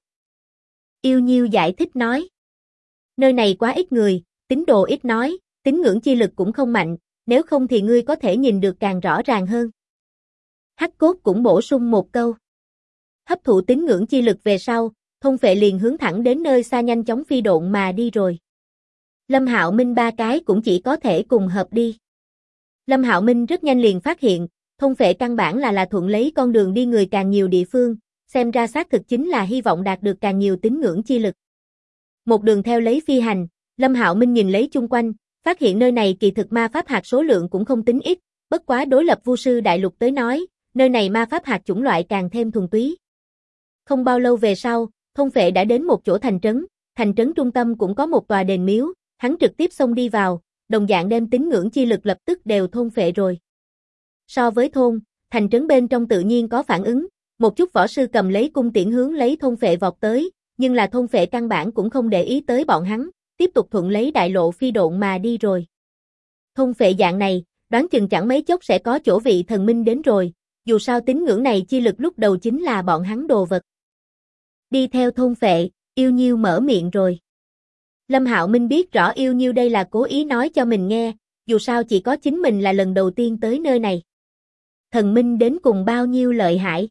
S1: Yêu Nhiêu giải thích nói. Nơi này quá ít người, tín đồ ít nói, tín ngưỡng chi lực cũng không mạnh, nếu không thì ngươi có thể nhìn được càng rõ ràng hơn. Hắc Cốt cũng bổ sung một câu. Hấp thụ tín ngưỡng chi lực về sau, thôn phệ liền hướng thẳng đến nơi xa nhanh chóng phi độn mà đi rồi. Lâm Hạo Minh ba cái cũng chỉ có thể cùng hợp đi. Lâm Hạo Minh rất nhanh liền phát hiện, thôn phệ căn bản là thuận lấy con đường đi người càng nhiều địa phương, xem ra xác thực chính là hy vọng đạt được càng nhiều tín ngưỡng chi lực. Một đường theo lấy phi hành, Lâm Hạo Minh nhìn lấy chung quanh, phát hiện nơi này kỳ thực ma pháp hạt số lượng cũng không tính ít, bất quá đối lập Vu sư đại lục tới nói, nơi này ma pháp hạt chủng loại càng thêm thuần túy. Không bao lâu về sau, thôn phệ đã đến một chỗ thành trấn trung tâm cũng có một tòa đền miếu, hắn trực tiếp xông đi vào, đồng dạng đem tín ngưỡng chi lực lập tức đều thôn phệ rồi. So với thôn, thành trấn bên trong tự nhiên có phản ứng, một chút võ sư cầm lấy cung tiễn hướng lấy thôn phệ vọt tới, nhưng là thôn phệ căn bản cũng không để ý tới bọn hắn, tiếp tục thuận lấy đại lộ phi độn mà đi rồi. Thôn phệ dạng này, đoán chừng chẳng mấy chốc sẽ có chỗ vị thần minh đến rồi, dù sao tín ngưỡng này chi lực lúc đầu chính là bọn hắn đồ vật. Đi theo thôn phệ, Yêu Nhiêu mở miệng rồi. Lâm Hạo Minh biết rõ Yêu Nhiêu đây là cố ý nói cho mình nghe, dù sao chỉ có chính mình là lần đầu tiên tới nơi này. Thần minh đến cùng bao nhiêu lợi hại?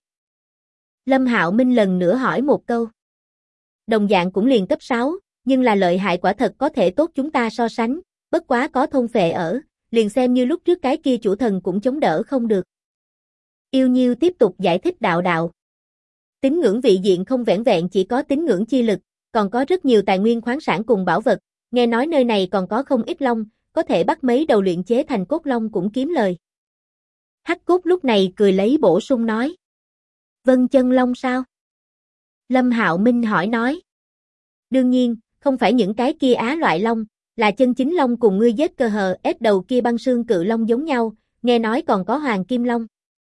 S1: Lâm Hạo Minh lần nữa hỏi một câu. Đồng dạng cũng liền cấp 6, nhưng là lợi hại quả thật có thể tốt chúng ta so sánh, bất quá có thôn phệ ở, liền xem như lúc trước cái kia chủ thần cũng chống đỡ không được. Yêu Nhiêu tiếp tục giải thích đạo. Tín ngưỡng vị diện không vẻn vẹn chỉ có tín ngưỡng chi lực, còn có rất nhiều tài nguyên khoáng sản cùng bảo vật, nghe nói nơi này còn có không ít long, có thể bắt mấy đầu luyện chế thành cốt long cũng kiếm lời. Hắc Cốt lúc này cười lấy bổ sung nói. Vân chân long sao? Lâm Hạo Minh hỏi nói. Đương nhiên, không phải những cái kia á loại long, là chân chính long cùng ngươi giết cơ hờ ép đầu kia băng xương cự long giống nhau, nghe nói còn có hoàng kim long.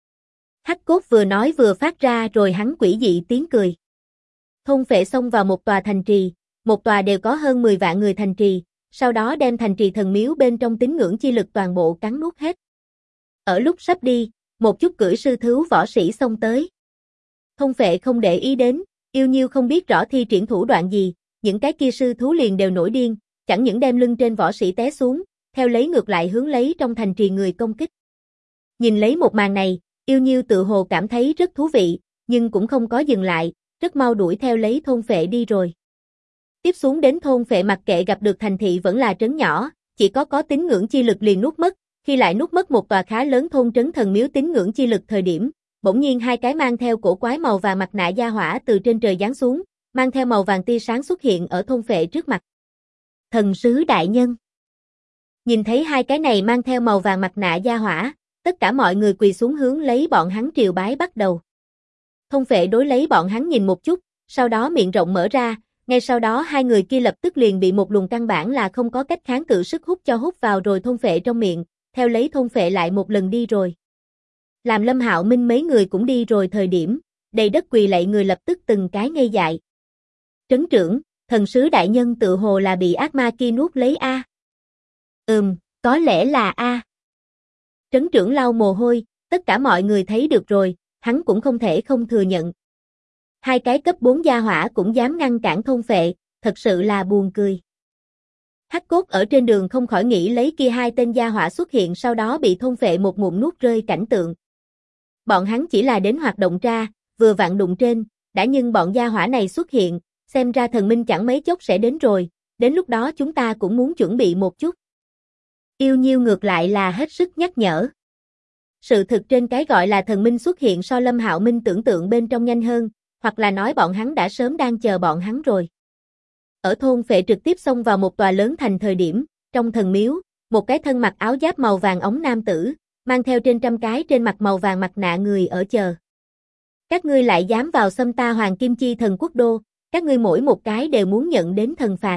S1: Hắc Cốt vừa nói vừa phát ra rồi hắn quỷ dị tiếng cười. Thôn phệ xông vào một tòa thành trì, một tòa đều có hơn 10 vạn người thành trì, sau đó đem thành trì thần miếu bên trong tín ngưỡng chi lực toàn bộ cắn nuốt hết. Ở lúc sắp đi, một chút cưỡi sư thú võ sĩ xông tới. Thôn phệ không để ý đến, Yêu Nhiêu không biết rõ thi triển thủ đoạn gì, những cái kia sư thú liền đều nổi điên, chẳng những đem lưng trên võ sĩ té xuống, theo lấy ngược lại hướng lấy trong thành trì người công kích. Nhìn lấy một màn này, Yêu Nhiêu tự hồ cảm thấy rất thú vị, nhưng cũng không có dừng lại, rất mau đuổi theo lấy thôn phệ đi rồi. Tiếp xuống đến thôn phệ mặc kệ gặp được thành thị vẫn là trấn nhỏ, chỉ có tín ngưỡng chi lực liền nuốt mất, khi lại nuốt mất một tòa khá lớn thôn trấn thần miếu tín ngưỡng chi lực thời điểm, bỗng nhiên hai cái mang theo cổ quái màu vàng mặt nạ gia hỏa từ trên trời giáng xuống, mang theo màu vàng tia sáng xuất hiện ở thôn phệ trước mặt. Thần sứ đại nhân. Nhìn thấy hai cái này mang theo màu vàng mặt nạ gia hỏa, tất cả mọi người quỳ xuống hướng lấy bọn hắn triều bái bắt đầu. Thôn phệ đối lấy bọn hắn nhìn một chút, sau đó miệng rộng mở ra, ngay sau đó hai người kia lập tức liền bị một luồng căn bản là không có cách kháng cự sức hút cho hút vào rồi thôn phệ trong miệng, theo lấy thôn phệ lại một lần đi rồi. Làm Lâm Hạo Minh mấy người cũng đi rồi thời điểm, đầy đất quỳ lạy người lập tức từng cái ngây dại. Trấn trưởng, thần sứ đại nhân tự hồ là bị ác ma kia nuốt lấy a. Có lẽ là a. Trấn trưởng lau mồ hôi, tất cả mọi người thấy được rồi, hắn cũng không thể không thừa nhận. Hai cái cấp 4 gia hỏa cũng dám ngăn cản thôn phệ, thật sự là buồn cười. Hắc Cốt ở trên đường không khỏi nghĩ lấy kia hai tên gia hỏa xuất hiện sau đó bị thôn phệ một ngụm nuốt rơi cảnh tượng. Bọn hắn chỉ là đến hoạt động ra, vừa vặn đụng trên, đã nhưng bọn gia hỏa này xuất hiện, xem ra thần minh chẳng mấy chốc sẽ đến rồi, đến lúc đó chúng ta cũng muốn chuẩn bị một chút. Yêu Nhiêu ngược lại là hết sức nhắc nhở. Sự thực trên cái gọi là thần minh xuất hiện so Lâm Hạo Minh tưởng tượng bên trong nhanh hơn, hoặc là nói bọn hắn đã sớm đang chờ bọn hắn rồi. Ở thôn phệ trực tiếp xông vào một tòa lớn thành thời điểm, trong thần miếu, một cái thân mặc áo giáp màu vàng ống nam tử, mang theo trên trăm cái trên mặt màu vàng mặt nạ người ở chờ. Các ngươi lại dám vào xâm ta Hoàng Kim Chi thần quốc đô, các ngươi mỗi một cái đều muốn nhận đến thần phạt.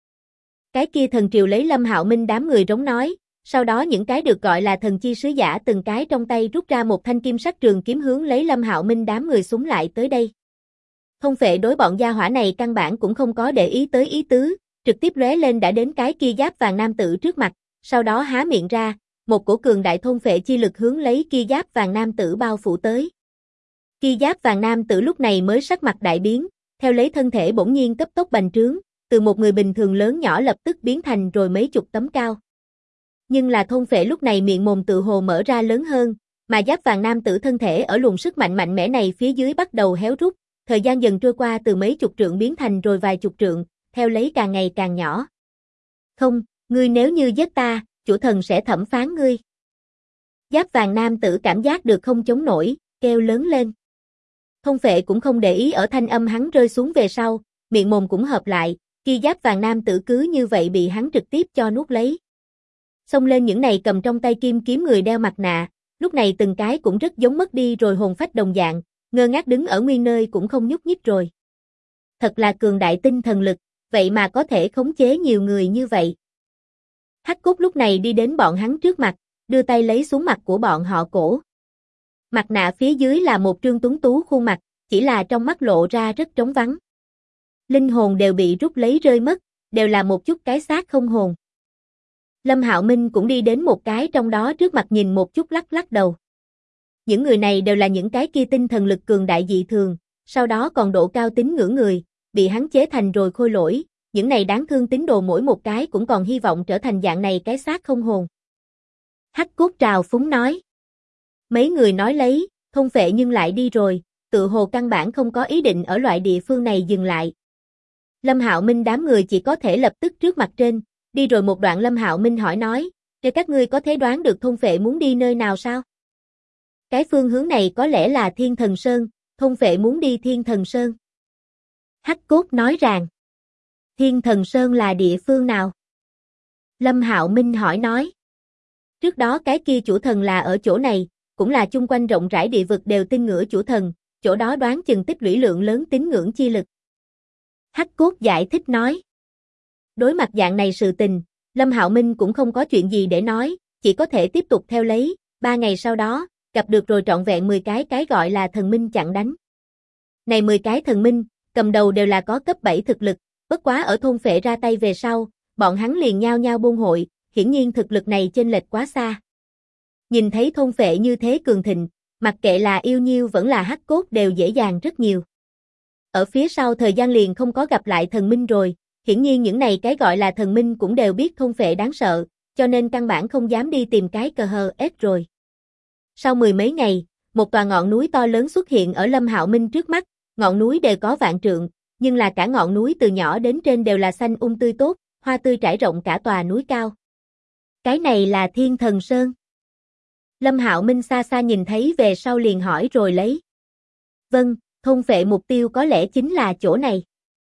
S1: Cái kia thần triều lấy Lâm Hạo Minh đám người rống nói, sau đó những cái được gọi là thần chi sứ giả từng cái trong tay rút ra một thanh kim sắc trường kiếm hướng lấy Lâm Hạo Minh đám người súng lại tới đây. Thôn phệ đối bọn gia hỏa này căn bản cũng không có để ý tới ý tứ, trực tiếp lóe lên đã đến cái kia giáp vàng nam tử trước mặt, sau đó há miệng ra, một cổ cường đại thôn phệ chi lực hướng lấy kia giáp vàng nam tử bao phủ tới. Kia giáp vàng nam tử lúc này mới sắc mặt đại biến, theo lấy thân thể bỗng nhiên cấp tốc bành trướng, từ một người bình thường lớn nhỏ lập tức biến thành rồi mấy chục tấm cao. Nhưng là thôn phệ lúc này miệng mồm tự hồ mở ra lớn hơn, mà giáp vàng nam tử thân thể ở luồng sức mạnh mạnh mẽ này phía dưới bắt đầu héo rút, thời gian dần trôi qua từ mấy chục trượng biến thành rồi vài chục trượng, theo lấy càng ngày càng nhỏ. Không, ngươi nếu như giết ta, chủ thần sẽ thẩm phán ngươi. Giáp vàng nam tử cảm giác được không chống nổi, kêu lớn lên. Thôn phệ cũng không để ý ở thanh âm hắn rơi xuống về sau, miệng mồm cũng hợp lại, khi giáp vàng nam tử cứ như vậy bị hắn trực tiếp cho nuốt lấy. Xông lên những này cầm trong tay kim kiếm người đeo mặt nạ, lúc này từng cái cũng rất giống mất đi rồi hồn phách đồng dạng, ngơ ngác đứng ở nguyên nơi cũng không nhúc nhích rồi. Thật là cường đại tinh thần lực, vậy mà có thể khống chế nhiều người như vậy. Hắc Cốt lúc này đi đến bọn hắn trước mặt, đưa tay lấy xuống mặt của bọn họ cổ. Mặt nạ phía dưới là một trương tuấn tú khuôn mặt, chỉ là trong mắt lộ ra rất trống vắng. Linh hồn đều bị rút lấy rơi mất, đều là một chút cái xác không hồn. Lâm Hạo Minh cũng đi đến một cái trong đó trước mặt nhìn một chút lắc lắc đầu. Những người này đều là những cái kia tinh thần lực cường đại dị thường, sau đó còn độ cao tín ngưỡng người, bị hắn chế thành rồi khôi lỗi, những này đáng thương tín đồ mỗi một cái cũng còn hy vọng trở thành dạng này cái xác không hồn. Hắc Cốt trào phúng nói. Mấy người nói lấy, thôn phệ nhưng lại đi rồi, tự hồ căn bản không có ý định ở loại địa phương này dừng lại. Lâm Hạo Minh đám người chỉ có thể lập tức trước mặt trên, đi rồi một đoạn Lâm Hạo Minh hỏi nói, cho các ngươi có thể đoán được thôn phệ muốn đi nơi nào sao? Cái phương hướng này có lẽ là Thiên Thần Sơn, thôn phệ muốn đi Thiên Thần Sơn. Hắc Cốt nói rằng, Thiên Thần Sơn là địa phương nào? Lâm Hạo Minh hỏi nói. Trước đó cái kia chủ thần là ở chỗ này, cũng là chung quanh rộng rãi địa vực đều tin ngưỡng chủ thần, chỗ đó đoán chừng tích lũy lượng lớn tín ngưỡng chi lực. Hắc Cốt giải thích nói. Đối mặt dạng này sự tình, Lâm Hạo Minh cũng không có chuyện gì để nói, chỉ có thể tiếp tục theo lấy, 3 ngày sau đó, gặp được rồi trọn vẹn 10 cái gọi là thần minh chặn đánh. Này 10 cái thần minh, cầm đầu đều là có cấp 7 thực lực, bất quá ở thôn phệ ra tay về sau, bọn hắn liền nhao nhao buông hội, hiển nhiên thực lực này chênh lệch quá xa. Nhìn thấy thôn phệ như thế cường thịnh, mặc kệ là Yêu Nhiêu vẫn là Hắc Cốt đều dễ dàng rất nhiều. Ở phía sau thời gian liền không có gặp lại thần minh rồi, hiển nhiên những này cái gọi là thần minh cũng đều biết thôn phệ đáng sợ, cho nên căn bản không dám đi tìm cái cờ hờ ết rồi. Sau mười mấy ngày, một tòa ngọn núi to lớn xuất hiện ở Lâm Hạo Minh trước mắt, ngọn núi đều có vạn trượng, nhưng là cả ngọn núi từ nhỏ đến trên đều là xanh tươi tốt, hoa tươi trải rộng cả tòa núi cao. Cái này là Thiên Thần Sơn. Lâm Hạo Minh xa xa nhìn thấy về sau liền hỏi rồi lấy. Vâng, thôn phệ mục tiêu có lẽ chính là chỗ này.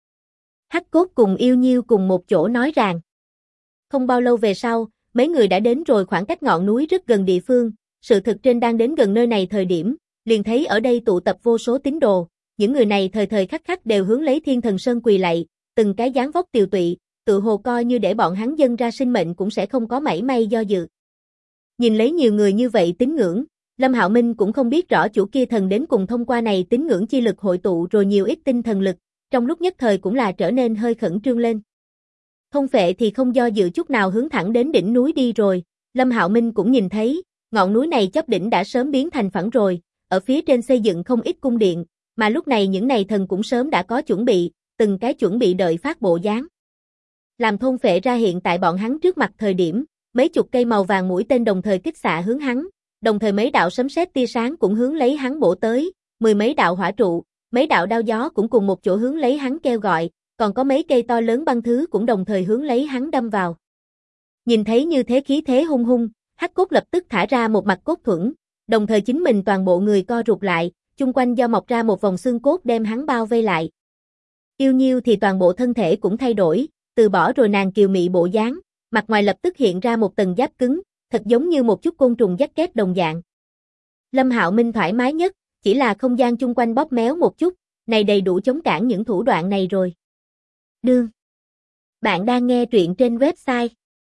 S1: Hắc Cốt cùng Yêu Nhiêu cùng một chỗ nói rằng. Không bao lâu về sau, mấy người đã đến rồi khoảng cách ngọn núi rất gần địa phương, sự thực trên đang đến gần nơi này thời điểm, liền thấy ở đây tụ tập vô số tín đồ, những người này thời thời khắc khắc đều hướng lấy Thiên Thần Sơn quỳ lạy, từng cái dáng vóc tiều tụy, tự hồ coi như để bọn hắn dâng ra sinh mệnh cũng sẽ không có mảy may do dự. Nhìn lấy nhiều người như vậy tín ngưỡng, Lâm Hạo Minh cũng không biết rõ chủ kia thần đến cùng thông qua này tín ngưỡng chi lực hội tụ rồi nhiều ít tinh thần lực, trong lúc nhất thời cũng là trở nên hơi khẩn trương lên. Thôn phệ thì không do dự chút nào hướng thẳng đến đỉnh núi đi rồi, Lâm Hạo Minh cũng nhìn thấy, ngọn núi này chóp đỉnh đã sớm biến thành phẳng rồi, ở phía trên xây dựng không ít cung điện, mà lúc này những này thần cũng sớm đã có chuẩn bị, từng cái chuẩn bị đợi phát bộ dáng. Làm thôn phệ ra hiện tại bọn hắn trước mặt thời điểm, mấy chục cây màu vàng mũi tên đồng thời kích xạ hướng hắn, đồng thời mấy đạo sấm sét tia sáng cũng hướng lấy hắn bổ tới, mười mấy đạo hỏa trụ, mấy đạo đao gió cũng cùng một chỗ hướng lấy hắn kêu gọi, còn có mấy cây to lớn băng thứ cũng đồng thời hướng lấy hắn đâm vào. Nhìn thấy như thế khí thế hung hung, Hắc Cốt lập tức thả ra một mặt cốt thuẫn, đồng thời chính mình toàn bộ người co rụt lại, chung quanh do mọc ra một vòng xương cốt đem hắn bao vây lại. Yêu Nhiêu thì toàn bộ thân thể cũng thay đổi, từ bỏ rồi nàng kiều mị bộ dáng, mặt ngoài lập tức hiện ra một tầng giáp cứng, thật giống như một chút côn trùng dắt két đồng dạng. Lâm Hạo Minh thoải mái nhất, chỉ là không gian chung quanh bóp méo một chút, này đầy đủ chống cản những thủ đoạn này rồi. Đương. Bạn đang nghe truyện trên website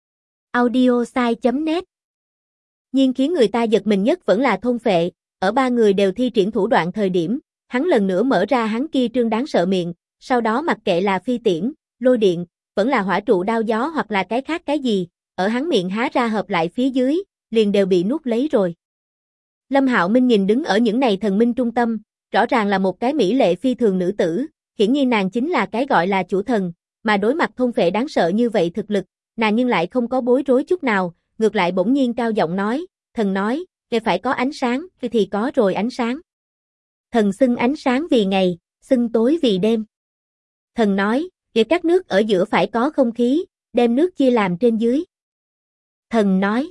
S1: audiosai.net. Nhưng khiến người ta giật mình nhất vẫn là thôn phệ, ở ba người đều thi triển thủ đoạn thời điểm, hắn lần nữa mở ra hắn kia trương đáng sợ miệng, sau đó mặc kệ là phi tiễn, lôi điện, vẫn là hỏa trụ đao gió hoặc là cái khác cái gì, ở hắn miệng há ra hợp lại phía dưới, liền đều bị nuốt lấy rồi. Lâm Hạo Minh nhìn đứng ở những này thần minh trung tâm, rõ ràng là một cái mỹ lệ phi thường nữ tử, hiển nhiên nàng chính là cái gọi là chủ thần, mà đối mặt thôn phệ đáng sợ như vậy thực lực, nàng nhưng lại không có bối rối chút nào, ngược lại bỗng nhiên cao giọng nói, thần nói, để phải có ánh sáng, thì có rồi ánh sáng. Thần xưng ánh sáng vì ngày, xưng tối vì đêm. Thần nói, để các nước ở giữa phải có không khí, đem nước chia làm trên dưới. Thần nói.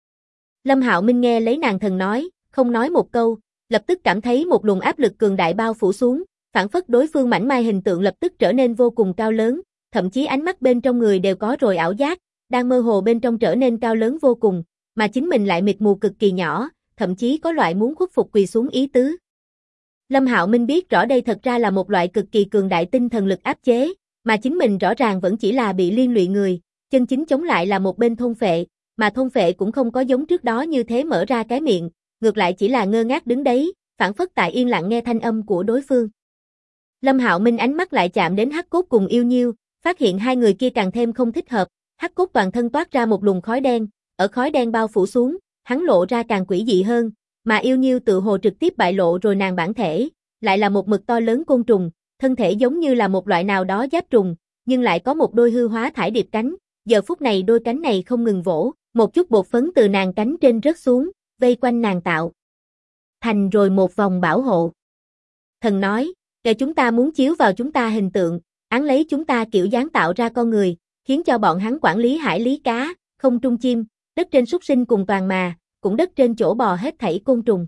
S1: Lâm Hạo Minh nghe lấy nàng thần nói, không nói một câu, lập tức cảm thấy một luồng áp lực cường đại bao phủ xuống, phản phất đối phương mảnh mai hình tượng lập tức trở nên vô cùng cao lớn, thậm chí ánh mắt bên trong người đều có rồi ảo giác, đang mơ hồ bên trong trở nên cao lớn vô cùng, mà chính mình lại mịt mù cực kỳ nhỏ, thậm chí có loại muốn khuất phục quỳ xuống ý tứ. Lâm Hạo Minh biết rõ đây thật ra là một loại cực kỳ cường đại tinh thần lực áp chế, mà chính mình rõ ràng vẫn chỉ là bị liên lụy người, chân chính chống lại là một bên thôn phệ, mà thôn phệ cũng không có giống trước đó như thế mở ra cái miệng, ngược lại chỉ là ngơ ngác đứng đấy, phản phất tại yên lặng nghe thanh âm của đối phương. Lâm Hạo Minh ánh mắt lại chạm đến Hắc Cốt cùng Yêu Nhiêu, phát hiện hai người kia càng thêm không thích hợp, Hắc Cốt toàn thân toát ra một luồng khói đen, ở khói đen bao phủ xuống, hắn lộ ra càng quỷ dị hơn, mà Yêu Nhiêu tự hồ trực tiếp bại lộ rồi nàng bản thể, lại là một mực to lớn côn trùng, thân thể giống như là một loại nào đó giáp trùng, nhưng lại có một đôi hư hóa thải điệp cánh, giờ phút này đôi cánh này không ngừng vỗ, một chút bột phấn từ nàng cánh trên rớt xuống, vây quanh nàng tạo thành rồi một vòng bảo hộ. Thần nói, kẻ chúng ta muốn chiếu vào chúng ta hình tượng, án lấy chúng ta kiểu dáng tạo ra con người, khiến cho bọn hắn quản lý hải lý cá, không trung chim, đất trên súc sinh cùng toàn mà, cũng đất trên chỗ bò hết thảy côn trùng.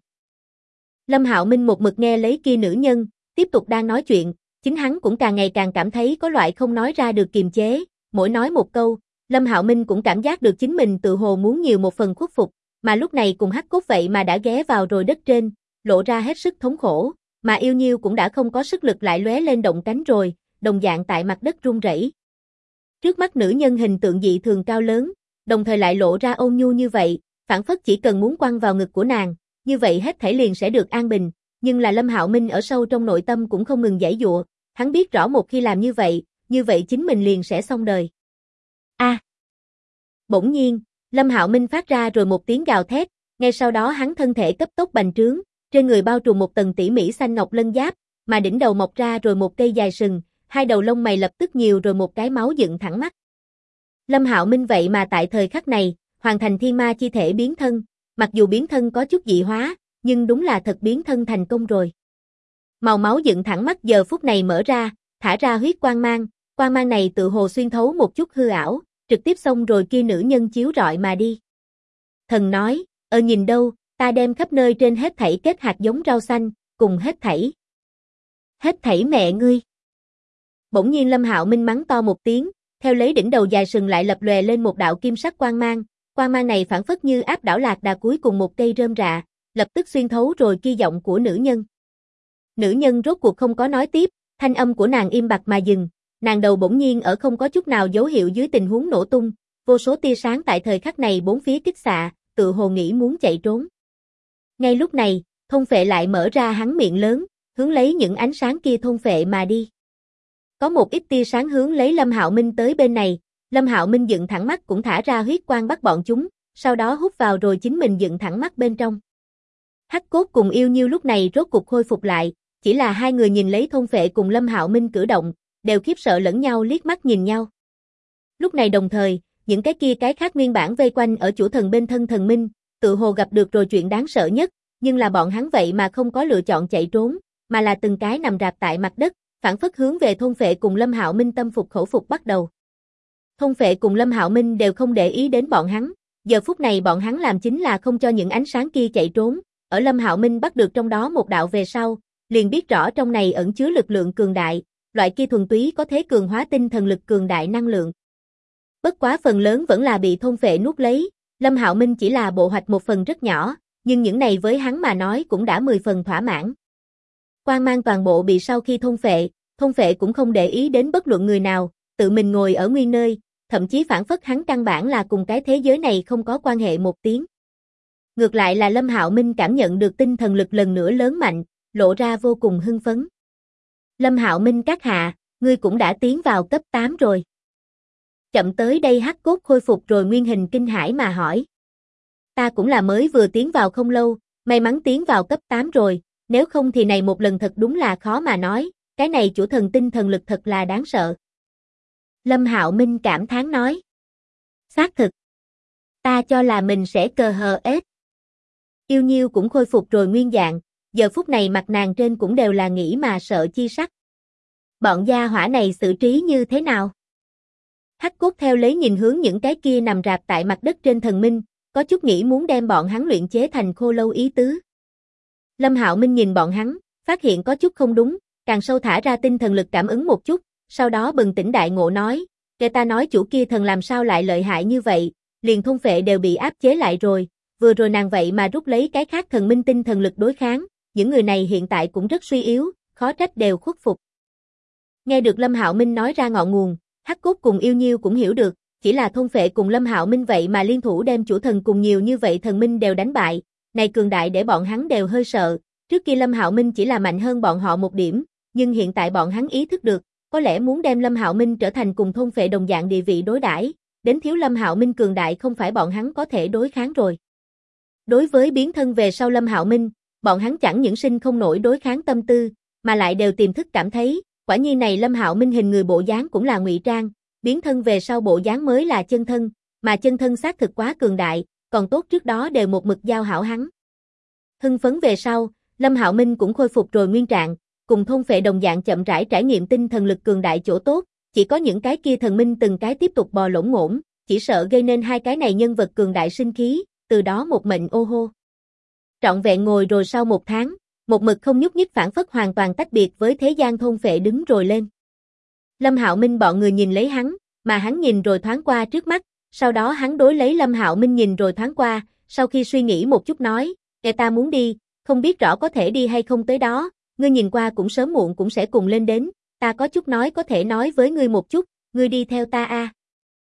S1: Lâm Hạo Minh một mực nghe lấy kia nữ nhân, tiếp tục đang nói chuyện, chính hắn cũng càng ngày càng cảm thấy có loại không nói ra được kiềm chế, mỗi nói một câu, Lâm Hạo Minh cũng cảm giác được chính mình tự hồ muốn nhiều một phần khuất phục, mà lúc này cùng Hắc Cốt vậy mà đã ghé vào rồi đất trên, lộ ra hết sức thống khổ, mà Yêu Nhiêu cũng đã không có sức lực lại lóe lên động cánh rồi, đồng dạng tại mặt đất run rẩy. Trước mắt nữ nhân hình tượng dị thường cao lớn, đồng thời lại lộ ra ôn nhu như vậy, phản phất chỉ cần muốn quăng vào ngực của nàng, như vậy hết thảy liền sẽ được an bình, nhưng là Lâm Hạo Minh ở sâu trong nội tâm cũng không ngừng giãy giụa, hắn biết rõ một khi làm như vậy chính mình liền sẽ xong đời. A! Bỗng nhiên, Lâm Hạo Minh phát ra rồi một tiếng gào thét, ngay sau đó hắn thân thể cấp tốc bành trướng, trên người bao trùm một tầng tỉ mỉ xanh ngọc lân giáp, mà đỉnh đầu mọc ra rồi một cây dài sừng, hai đầu lông mày lập tức nhiều rồi một cái máu dựng thẳng mắt. Lâm Hạo Minh vậy mà tại thời khắc này, hoàn thành thiên ma chi thể biến thân, mặc dù biến thân có chút dị hóa, nhưng đúng là thật biến thân thành công rồi. Màu máu dựng thẳng mắt giờ phút này mở ra, thả ra huyết quang mang này tự hồ xuyên thấu một chút hư ảo, trực tiếp xông rồi kia nữ nhân chiếu rọi mà đi. Thần nói, nhìn đâu, ta đem khắp nơi trên hết thảy kết hạt giống rau xanh, cùng hết thảy. Hết thảy mẹ ngươi. Bỗng nhiên Lâm Hạo Minh mắng to một tiếng, theo lấy đỉnh đầu dài sừng lại lập lòe lên một đạo kim sắc quang mang này phản phất như áp đảo lạc đà cuối cùng một cây rơm rạ, lập tức xuyên thấu rồi kia giọng của nữ nhân. Nữ nhân rốt cuộc không có nói tiếp, thanh âm của nàng im bặt mà dừng, nàng đầu bỗng nhiên ở không có chút nào dấu hiệu dưới tình huống nổ tung, vô số tia sáng tại thời khắc này bốn phía kích xạ, tự hồ nghĩ muốn chạy trốn. Ngay lúc này, thôn phệ lại mở ra hắn miệng lớn, hướng lấy những ánh sáng kia thôn phệ mà đi. Có một ít tia sáng hướng lấy Lâm Hạo Minh tới bên này, Lâm Hạo Minh dựng thẳng mắt cũng thả ra huyết quang bắt bọn chúng, sau đó hút vào rồi chính mình dựng thẳng mắt bên trong. Hắc Cốt cùng Yêu Nhiêu lúc này rốt cục khôi phục lại, chỉ là hai người nhìn lấy thôn phệ cùng Lâm Hạo Minh cử động, đều khiếp sợ lẫn nhau liếc mắt nhìn nhau. Lúc này đồng thời, những cái khác nguyên bản vây quanh ở chủ thần bên thân thần minh, tự hồ gặp được rồi chuyện đáng sợ nhất, nhưng là bọn hắn vậy mà không có lựa chọn chạy trốn, mà là từng cái nằm rạp tại mặt đất, phản phất hướng về thôn phệ cùng Lâm Hạo Minh tâm phục khẩu phục bắt đầu. Thôn phệ cùng Lâm Hạo Minh đều không để ý đến bọn hắn, giờ phút này bọn hắn làm chính là không cho những ánh sáng kia chạy trốn, ở Lâm Hạo Minh bắt được trong đó một đạo về sau, liền biết rõ trong này ẩn chứa lực lượng cường đại, loại kia thuần túy có thế cường hóa tinh thần lực cường đại năng lượng. Bất quá phần lớn vẫn là bị thôn phệ nuốt lấy, Lâm Hạo Minh chỉ là bộ hoạch một phần rất nhỏ, nhưng những này với hắn mà nói cũng đã 10 phần thỏa mãn. Quang mang toàn bộ bị sau khi thôn phệ cũng không để ý đến bất luận người nào, tự mình ngồi ở nguyên nơi, thậm chí phản phất hắn căn bản là cùng cái thế giới này không có quan hệ một tiếng. Ngược lại là Lâm Hạo Minh cảm nhận được tinh thần lực lần nữa lớn mạnh, lộ ra vô cùng hưng phấn. Lâm Hạo Minh các hạ, ngươi cũng đã tiến vào cấp 8 rồi. Chậm tới đây Hắc Cốt khôi phục rồi nguyên hình kinh hãi mà hỏi. Ta cũng là mới vừa tiến vào không lâu, may mắn tiến vào cấp 8 rồi, nếu không thì này một lần thật đúng là khó mà nói, cái này chủ thần tinh thần lực thật là đáng sợ. Lâm Hạo Minh cảm thán nói. Xác thực. Ta cho là mình sẽ cờ hờ ết. Yêu Nhiêu cũng khôi phục rồi nguyên dạng, giờ phút này mặt nàng trên cũng đều là nghĩ mà sợ chi sắc. Bọn gia hỏa này xử trí như thế nào? Hắc Cốt theo lấy nhìn hướng những cái kia nằm rạp tại mặt đất trên thần minh, có chút nghĩ muốn đem bọn hắn luyện chế thành khô lâu ý tứ. Lâm Hạo Minh nhìn bọn hắn, phát hiện có chút không đúng, càng sâu thả ra tinh thần lực cảm ứng một chút, sau đó bừng tỉnh đại ngộ nói, kể ta nói chủ kia thần làm sao lại lợi hại như vậy, liền thôn phệ đều bị áp chế lại rồi, vừa rồi nàng vậy mà rút lấy cái khác thần minh tinh thần lực đối kháng, những người này hiện tại cũng rất suy yếu, khó trách đều khuất phục. Nghe được Lâm Hạo Minh nói ra ngọn nguồn, Hắc Cốt cùng Yêu Nhiêu cũng hiểu được, chỉ là thôn phệ cùng Lâm Hạo Minh vậy mà liên thủ đem chủ thần cùng nhiều như vậy thần minh đều đánh bại, này cường đại để bọn hắn đều hơi sợ, trước kia Lâm Hạo Minh chỉ là mạnh hơn bọn họ một điểm, nhưng hiện tại bọn hắn ý thức được, có lẽ muốn đem Lâm Hạo Minh trở thành cùng thôn phệ đồng dạng địa vị đối đãi, đến thiếu Lâm Hạo Minh cường đại không phải bọn hắn có thể đối kháng rồi. Đối với biến thân về sau Lâm Hạo Minh, bọn hắn chẳng những sinh không nổi đối kháng tâm tư, mà lại đều tiềm thức cảm thấy, quả nhiên này Lâm Hạo Minh hình người bộ dáng cũng là ngụy trang, biến thân về sau bộ dáng mới là chân thân, mà chân thân xác thực quá cường đại, còn tốt trước đó đều một mực giao hảo hắn. Hưng phấn về sau, Lâm Hạo Minh cũng khôi phục rồi nguyên trạng, cùng thôn phệ đồng dạng chậm rãi trải nghiệm tinh thần lực cường đại chỗ tốt, chỉ có những cái kia thần minh từng cái tiếp tục bò lổn ngổn, chỉ sợ gây nên hai cái này nhân vật cường đại sinh khí, từ đó một mệnh ô hô. Trọn vẹn ngồi rồi sau một tháng, một mực không nhúc nhích phản phất hoàn toàn tách biệt với thế gian thôn phệ đứng rồi lên. Lâm Hạo Minh bọn người nhìn lấy hắn, mà hắn nhìn rồi thoáng qua trước mắt, sau đó hắn đối lấy Lâm Hạo Minh nhìn rồi thoáng qua, sau khi suy nghĩ một chút nói, ta muốn đi, không biết rõ có thể đi hay không tới đó, ngươi nhìn qua cũng sớm muộn cũng sẽ cùng lên đến, ta có chút nói có thể nói với ngươi một chút, ngươi đi theo ta a.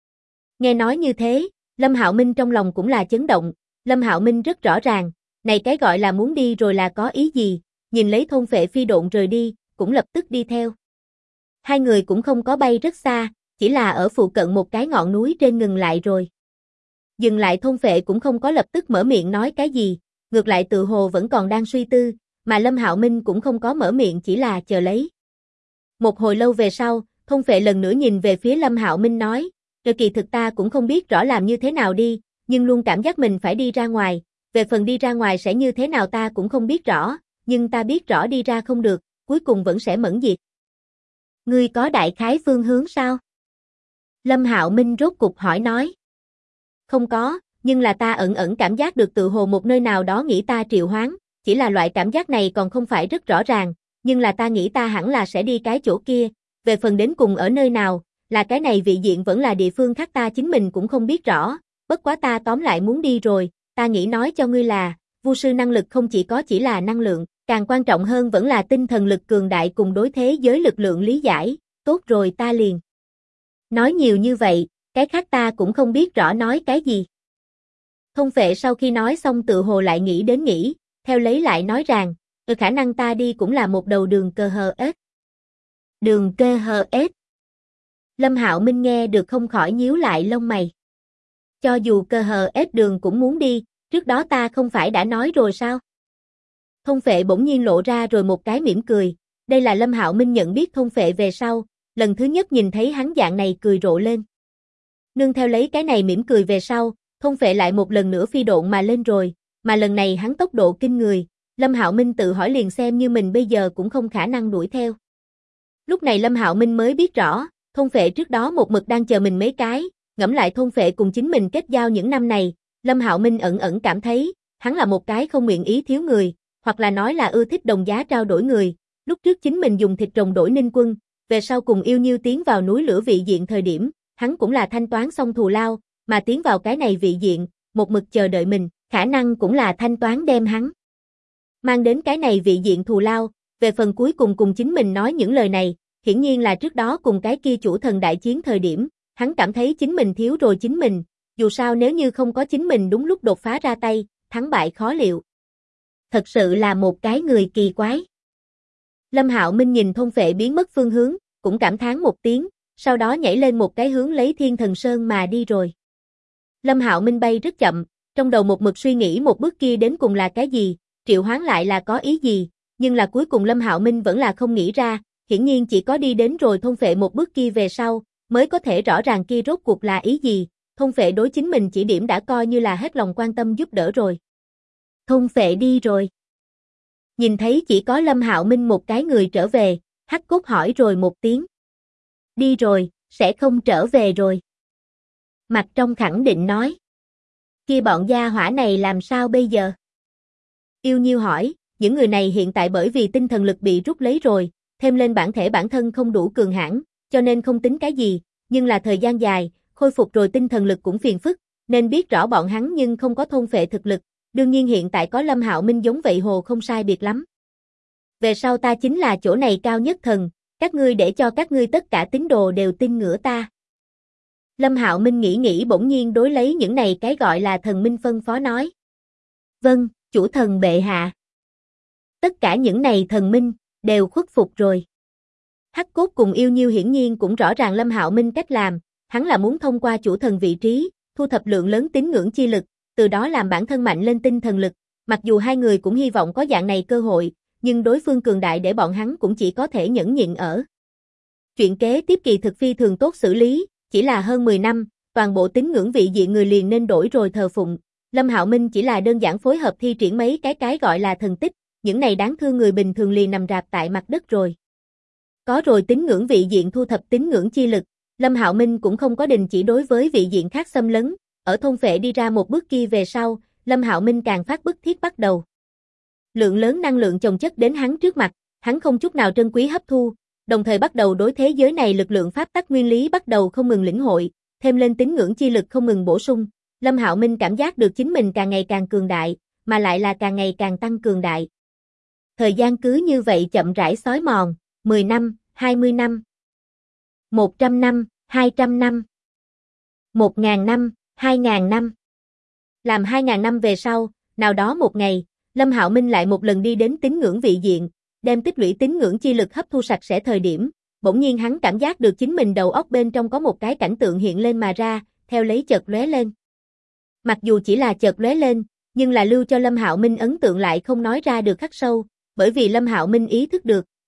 S1: Nghe nói như thế, Lâm Hạo Minh trong lòng cũng là chấn động, Lâm Hạo Minh rất rõ ràng, này cái gọi là muốn đi rồi là có ý gì, nhìn lấy thôn phệ phi độn rời đi, cũng lập tức đi theo. Hai người cũng không có bay rất xa, chỉ là ở phụ cận một cái ngọn núi trên ngừng lại rồi. Dừng lại thôn phệ cũng không có lập tức mở miệng nói cái gì, ngược lại tự hồ vẫn còn đang suy tư, mà Lâm Hạo Minh cũng không có mở miệng chỉ là chờ lấy. Một hồi lâu về sau, thôn phệ lần nữa nhìn về phía Lâm Hạo Minh nói, kỳ thực ta cũng không biết rõ làm như thế nào đi, nhưng luôn cảm giác mình phải đi ra ngoài, về phần đi ra ngoài sẽ như thế nào ta cũng không biết rõ, nhưng ta biết rõ đi ra không được, cuối cùng vẫn sẽ mẫn diệt. Ngươi có đại khái phương hướng sao? Lâm Hạo Minh rốt cục hỏi nói. Không có, nhưng là ta ẩn ẩn cảm giác được tự hồ một nơi nào đó nghĩ ta triệu hoán, chỉ là loại cảm giác này còn không phải rất rõ ràng, nhưng là ta nghĩ ta hẳn là sẽ đi cái chỗ kia, về phần đến cùng ở nơi nào, là cái này vị diện vẫn là địa phương khác ta chính mình cũng không biết rõ, bất quá ta tóm lại muốn đi rồi, ta nghĩ nói cho ngươi là, vu sư năng lực không chỉ là năng lượng, càng quan trọng hơn vẫn là tinh thần lực cường đại cùng đối thế giới lực lượng lý giải, tốt rồi ta liền. Nói nhiều như vậy, cái khác ta cũng không biết rõ nói cái gì. Thôn phệ sau khi nói xong tự hồ lại nghĩ, theo lấy lại nói rằng, khả năng ta đi cũng là một đầu đường cơ hờ ếch. Đường cơ hờ ếch. Lâm Hạo Minh nghe được không khỏi nhíu lại lông mày. Cho dù cơ hờ ếch đường cũng muốn đi, trước đó ta không phải đã nói rồi sao? Thôn phệ bỗng nhiên lộ ra rồi một cái mỉm cười, đây là Lâm Hạo Minh nhận biết thôn phệ về sau, lần thứ nhất nhìn thấy hắn dạng này cười rộ lên. Nương theo lấy cái này mỉm cười về sau, thôn phệ lại một lần nữa phi độn mà lên rồi, mà lần này hắn tốc độ kinh người, Lâm Hạo Minh tự hỏi liền xem như mình bây giờ cũng không khả năng đuổi theo. Lúc này Lâm Hạo Minh mới biết rõ, thôn phệ trước đó một mực đang chờ mình mấy cái, ngẫm lại thôn phệ cùng chính mình kết giao những năm này, Lâm Hạo Minh ẩn ẩn cảm thấy, hắn là một cái không nguyện ý thiếu người, hoặc là nói là ưa thích đồng giá trao đổi người, lúc trước chính mình dùng thịt rồng đổi Ninh Quân, về sau cùng yêu Nhiêu tiến vào núi lửa vị diện thời điểm, hắn cũng là thanh toán xong thù lao, mà tiến vào cái này vị diện, một mực chờ đợi mình, khả năng cũng là thanh toán đem hắn mang đến cái này vị diện thù lao, về phần cuối cùng chính mình nói những lời này, hiển nhiên là trước đó cùng cái kia chủ thần đại chiến thời điểm, hắn cảm thấy chính mình thiếu rồi chính mình, dù sao nếu như không có chính mình đúng lúc đột phá ra tay, thắng bại khó liệu. Thật sự là một cái người kỳ quái. Lâm Hạo Minh nhìn thôn phệ biến mất phương hướng, cũng cảm thán một tiếng, sau đó nhảy lên một cái hướng lấy Thiên Thần Sơn mà đi rồi. Lâm Hạo Minh bay rất chậm, trong đầu một mực suy nghĩ một bước kia đến cùng là cái gì, triệu hoán lại là có ý gì, nhưng là cuối cùng Lâm Hạo Minh vẫn là không nghĩ ra, hiển nhiên chỉ có đi đến rồi thôn phệ một bước kia về sau, mới có thể rõ ràng kia rốt cuộc là ý gì, thôn phệ đối chính mình chỉ điểm đã coi như là hết lòng quan tâm giúp đỡ rồi. Thôn phệ đi rồi. Nhìn thấy chỉ có Lâm Hạo Minh một cái người trở về, Hắc Cốt hỏi rồi một tiếng. Đi rồi, sẽ không trở về rồi. Mặt trong khẳng định nói. Kia bọn gia hỏa này làm sao bây giờ? Yêu Nhiêu hỏi, những người này hiện tại bởi vì tinh thần lực bị rút lấy rồi, thêm lên bản thể bản thân không đủ cường hãn, cho nên không tính cái gì, nhưng là thời gian dài, khôi phục rồi tinh thần lực cũng phiền phức, nên biết rõ bọn hắn nhưng không có thôn phệ thực lực, đương nhiên hiện tại có Lâm Hạo Minh giống vậy hồ không sai biệt lắm. Về sau ta chính là chỗ này cao nhất thần, các ngươi để cho các ngươi tất cả tín đồ đều tin ngửa ta. Lâm Hạo Minh nghĩ bỗng nhiên đối lấy những này cái gọi là thần minh phân phó nói. Vâng, chủ thần bệ hạ. Tất cả những này thần minh, đều khuất phục rồi. Hắc Cốt cùng Yêu Nhiêu hiển nhiên cũng rõ ràng Lâm Hạo Minh cách làm, hắn là muốn thông qua chủ thần vị trí, thu thập lượng lớn tín ngưỡng chi lực, từ đó làm bản thân mạnh lên tinh thần lực, mặc dù hai người cũng hy vọng có dạng này cơ hội, nhưng đối phương cường đại để bọn hắn cũng chỉ có thể nhẫn nhịn ở. Chuyện kế tiếp kỳ thực phi thường tốt xử lý, chỉ là hơn 10 năm, toàn bộ tín ngưỡng vị diện người liền nên đổi rồi thờ phụng, Lâm Hạo Minh chỉ là đơn giản phối hợp thi triển mấy cái gọi là thần tích, những này đáng thương người bình thường liền nằm rạp tại mặt đất rồi. Có rồi tín ngưỡng vị diện thu thập tín ngưỡng chi lực, Lâm Hạo Minh cũng không có đình chỉ đối với vị diện khác xâm lấn, ở thôn phệ đi ra một bước kia về sau, Lâm Hạo Minh càng phát bức thiết bắt đầu. Lượng lớn năng lượng chồng chất đến hắn trước mặt, hắn không chút nào trân quý hấp thu, đồng thời bắt đầu đối thế giới này lực lượng pháp tắc nguyên lý bắt đầu không ngừng lĩnh hội, thêm lên tín ngưỡng chi lực không ngừng bổ sung, Lâm Hạo Minh cảm giác được chính mình càng ngày càng cường đại, mà lại là càng ngày càng tăng cường đại. Thời gian cứ như vậy chậm rãi xói mòn, 10 năm, 20 năm, 100 năm, 200 năm, 1000 năm, 2000 năm. Làm 2000 năm về sau, nào đó một ngày, Lâm Hạo Minh lại một lần đi đến tín ngưỡng vị diện, đem tích lũy tín ngưỡng chi lực hấp thu sạch sẽ thời điểm, bỗng nhiên hắn cảm giác được chính mình đầu óc bên trong có một cái cảnh tượng hiện lên mà ra, theo lấy chợt lóe lên. Mặc dù chỉ là chợt lóe lên, nhưng là lưu cho Lâm Hạo Minh ấn tượng lại không nói ra được khắc sâu, bởi vì Lâm Hạo Minh ý thức được,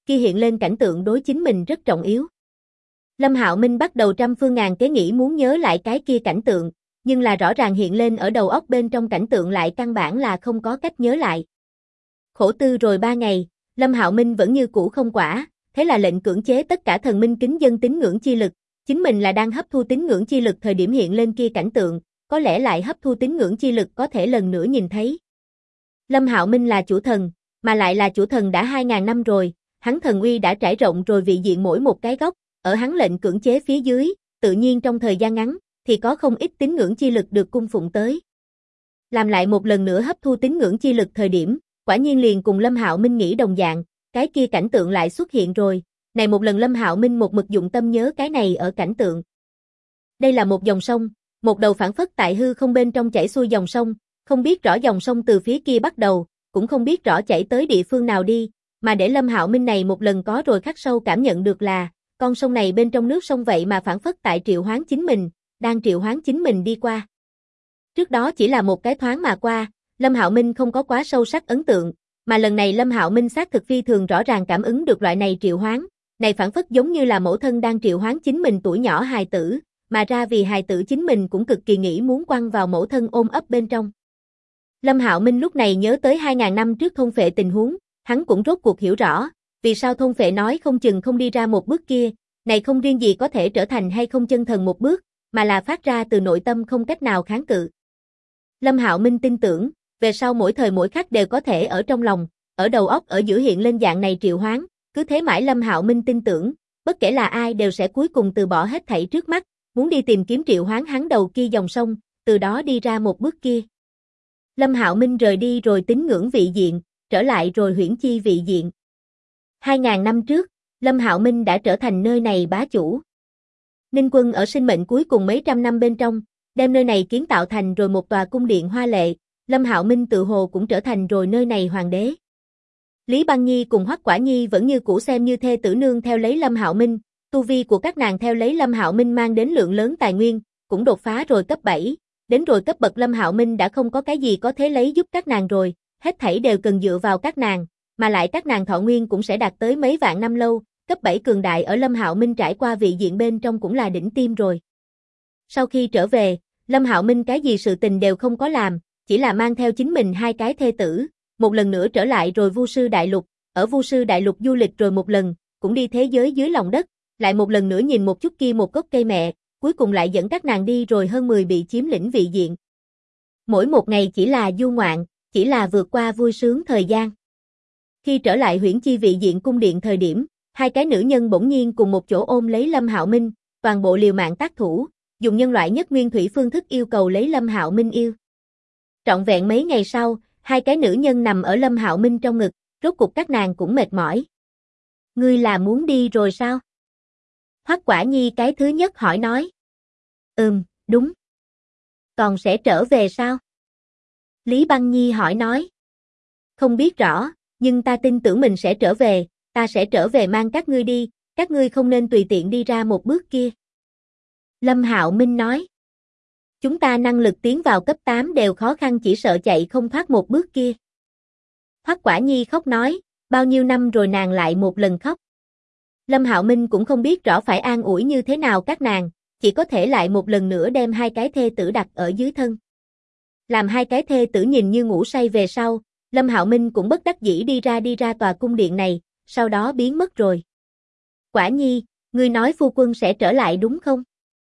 S1: kia hiện lên cảnh tượng đối chính mình rất trọng yếu. Lâm Hạo Minh bắt đầu trăm phương ngàn kế nghĩ muốn nhớ lại cái kia cảnh tượng, nhưng là rõ ràng hiện lên ở đầu óc bên trong cảnh tượng lại căn bản là không có cách nhớ lại. Khổ tư rồi 3 ngày, Lâm Hạo Minh vẫn như cũ không quả, thế là lệnh cưỡng chế tất cả thần minh kính dân tín ngưỡng chi lực, chính mình là đang hấp thu tín ngưỡng chi lực thời điểm hiện lên kia cảnh tượng, có lẽ lại hấp thu tín ngưỡng chi lực có thể lần nữa nhìn thấy. Lâm Hạo Minh là chủ thần, mà lại là chủ thần đã 2000 năm rồi, hắn thần uy đã trải rộng rồi vị diện mỗi một cái góc, ở hắn lệnh cưỡng chế phía dưới, tự nhiên trong thời gian ngắn thì có không ít tín ngưỡng chi lực được cung phụng tới. Làm lại một lần nữa hấp thu tín ngưỡng chi lực thời điểm, quả nhiên liền cùng Lâm Hạo Minh nghĩ đồng dạng, cái kia cảnh tượng lại xuất hiện rồi, này một lần Lâm Hạo Minh một mực dụng tâm nhớ cái này ở cảnh tượng. Đây là một dòng sông, một đầu phản phất tại hư không bên trong chảy xuôi dòng sông, không biết rõ dòng sông từ phía kia bắt đầu, cũng không biết rõ chảy tới địa phương nào đi, mà để Lâm Hạo Minh này một lần có rồi khắc sâu cảm nhận được là, con sông này bên trong nước sông vậy mà phản phất tại triệu hoán chính mình, đang triệu hoán chính mình đi qua. Trước đó chỉ là một cái thoáng mà qua, Lâm Hạo Minh không có quá sâu sắc ấn tượng, mà lần này Lâm Hạo Minh xác thực phi thường rõ ràng cảm ứng được loại này triệu hoán, này phản phất giống như là mẫu thân đang triệu hoán chính mình tuổi nhỏ hài tử, mà ra vì hài tử chính mình cũng cực kỳ nghĩ muốn quăng vào mẫu thân ôm ấp bên trong. Lâm Hạo Minh lúc này nhớ tới 2000 năm trước thôn phệ tình huống, hắn cũng rốt cuộc hiểu rõ, vì sao thôn phệ nói không chừng không đi ra một bước kia, này không riêng gì có thể trở thành hay không chân thần một bước, mà là phát ra từ nội tâm không cách nào kháng cự. Lâm Hạo Minh tin tưởng, về sau mỗi thời mỗi khắc đều có thể ở trong lòng, ở đầu óc ở giữa hiện lên dạng này triệu hoán, cứ thế mãi Lâm Hạo Minh tin tưởng, bất kể là ai đều sẽ cuối cùng từ bỏ hết thảy trước mắt, muốn đi tìm kiếm triệu hoán hắn đầu kia dòng sông, từ đó đi ra một bước kia. Lâm Hạo Minh rời đi rồi tín ngưỡng vị diện, trở lại rồi huyễn chi vị diện. 2000 năm trước, Lâm Hạo Minh đã trở thành nơi này bá chủ. Ninh Quân ở sinh mệnh cuối cùng mấy trăm năm bên trong, đem nơi này kiến tạo thành rồi một tòa cung điện hoa lệ, Lâm Hạo Minh tự hồ cũng trở thành rồi nơi này hoàng đế. Lý Băng Nhi cùng Hoắc Quả Nhi vẫn như cũ xem như thê tử nương theo lấy Lâm Hạo Minh, tu vi của các nàng theo lấy Lâm Hạo Minh mang đến lượng lớn tài nguyên, cũng đột phá rồi cấp 7, đến rồi cấp bậc Lâm Hạo Minh đã không có cái gì có thể lấy giúp các nàng rồi, hết thảy đều cần dựa vào các nàng, mà lại các nàng thọ nguyên cũng sẽ đạt tới mấy vạn năm lâu, cấp 7 cường đại ở Lâm Hạo Minh trải qua vị diện bên trong cũng là đỉnh tiêm rồi. Sau khi trở về, Lâm Hạo Minh cái gì sự tình đều không có làm, chỉ là mang theo chính mình hai cái thê tử, một lần nữa trở lại rồi Vu Sư Đại Lục, ở Vu Sư Đại Lục du lịch rồi một lần, cũng đi thế giới dưới lòng đất, lại một lần nữa nhìn một chút kia một gốc cây mẹ, cuối cùng lại dẫn các nàng đi rồi hơn 10 bị chiếm lĩnh vị diện. Mỗi một ngày chỉ là du ngoạn, chỉ là vượt qua vui sướng thời gian. Khi trở lại huyễn chi vị diện cung điện thời điểm, hai cái nữ nhân bỗng nhiên cùng một chỗ ôm lấy Lâm Hạo Minh, toàn bộ liều mạng tác thủ, dùng nhân loại nhất nguyên thủy phương thức yêu cầu lấy Lâm Hạo Minh yêu. Trọn vẹn mấy ngày sau, hai cái nữ nhân nằm ở Lâm Hạo Minh trong ngực, rốt cuộc các nàng cũng mệt mỏi. Ngươi là muốn đi rồi sao? Hoắc Quả Nhi cái thứ nhất hỏi nói. Đúng. Còn sẽ trở về sao? Lý Băng Nhi hỏi nói. Không biết rõ, nhưng ta tin tưởng mình sẽ trở về, ta sẽ trở về mang các ngươi đi, các ngươi không nên tùy tiện đi ra một bước kia. Lâm Hạo Minh nói. Chúng ta năng lực tiến vào cấp 8 đều khó khăn chỉ sợ chạy không thoát một bước kia. Hoắc Quả Nhi khóc nói, bao nhiêu năm rồi nàng lại một lần khóc. Lâm Hạo Minh cũng không biết rõ phải an ủi như thế nào các nàng, chỉ có thể lại một lần nữa đem hai cái thê tử đặt ở dưới thân. Làm hai cái thê tử nhìn như ngủ say về sau, Lâm Hạo Minh cũng bất đắc dĩ đi ra tòa cung điện này, sau đó biến mất rồi. Quả Nhi, ngươi nói phu quân sẽ trở lại đúng không?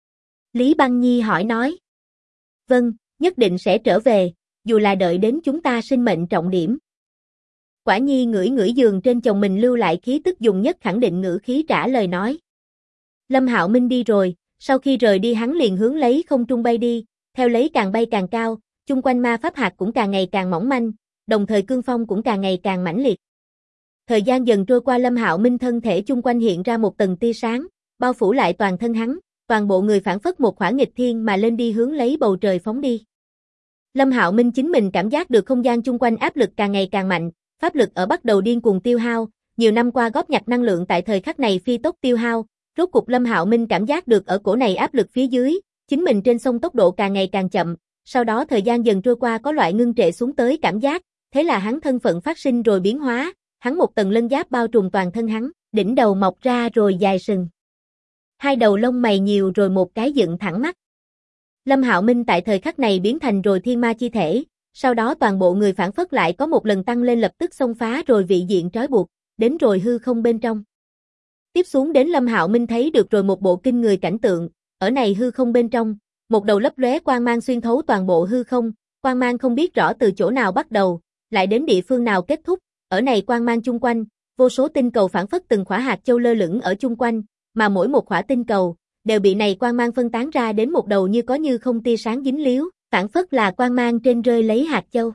S1: Lý Băng Nhi hỏi nói. Vâng, nhất định sẽ trở về, dù là đợi đến chúng ta sinh mệnh trọng điểm. Quả Nhi ngửi ngửi giường trên chồng mình lưu lại khí tức dùng nhất khẳng định ngữ khí trả lời nói. Lâm Hạo Minh đi rồi, sau khi rời đi hắn liền hướng lấy không trung bay đi, theo lấy càng bay càng cao, chung quanh ma pháp hạt cũng càng ngày càng mỏng manh, đồng thời cương phong cũng càng ngày càng mãnh liệt. Thời gian dần trôi qua Lâm Hạo Minh thân thể chung quanh hiện ra một tầng tia sáng, bao phủ lại toàn thân hắn, toàn bộ người phảng phất một khoả nghịch thiên mà lên đi hướng lấy bầu trời phóng đi. Lâm Hạo Minh chính mình cảm giác được không gian chung quanh áp lực càng ngày càng mạnh, pháp lực ở bắt đầu điên cuồng tiêu hao, nhiều năm qua góp nhặt năng lượng tại thời khắc này phi tốc tiêu hao, rốt cục Lâm Hạo Minh cảm giác được ở cổ này áp lực phía dưới, chính mình trên sông tốc độ càng ngày càng chậm, sau đó thời gian dần trôi qua có loại ngưng trệ xuống tới cảm giác, thế là hắn thân phận phát sinh rồi biến hóa, hắn một tầng lân giáp bao trùm toàn thân hắn, đỉnh đầu mọc ra rồi dài sừng. Hai đầu lông mày nhiều rồi một cái dựng thẳng mắt. Lâm Hạo Minh tại thời khắc này biến thành rồi thiên ma chi thể, sau đó toàn bộ người phản phất lại có một lần tăng lên lập tức xông phá rồi vị diện trói buộc, đến rồi hư không bên trong. Tiếp xuống đến Lâm Hạo Minh thấy được rồi một bộ kinh người cảnh tượng, ở này hư không bên trong, một đầu lấp lóe quang mang xuyên thấu toàn bộ hư không, quang mang không biết rõ từ chỗ nào bắt đầu, lại đến địa phương nào kết thúc, ở này quang mang chung quanh, vô số tinh cầu phản phất từng khỏa hạt châu lơ lửng ở chung quanh, mà mỗi một khỏa tinh cầu đều bị này quang mang phân tán ra đến một đầu như có như không tia sáng dính líu, phản phất là quang mang trên rơi lấy hạt châu.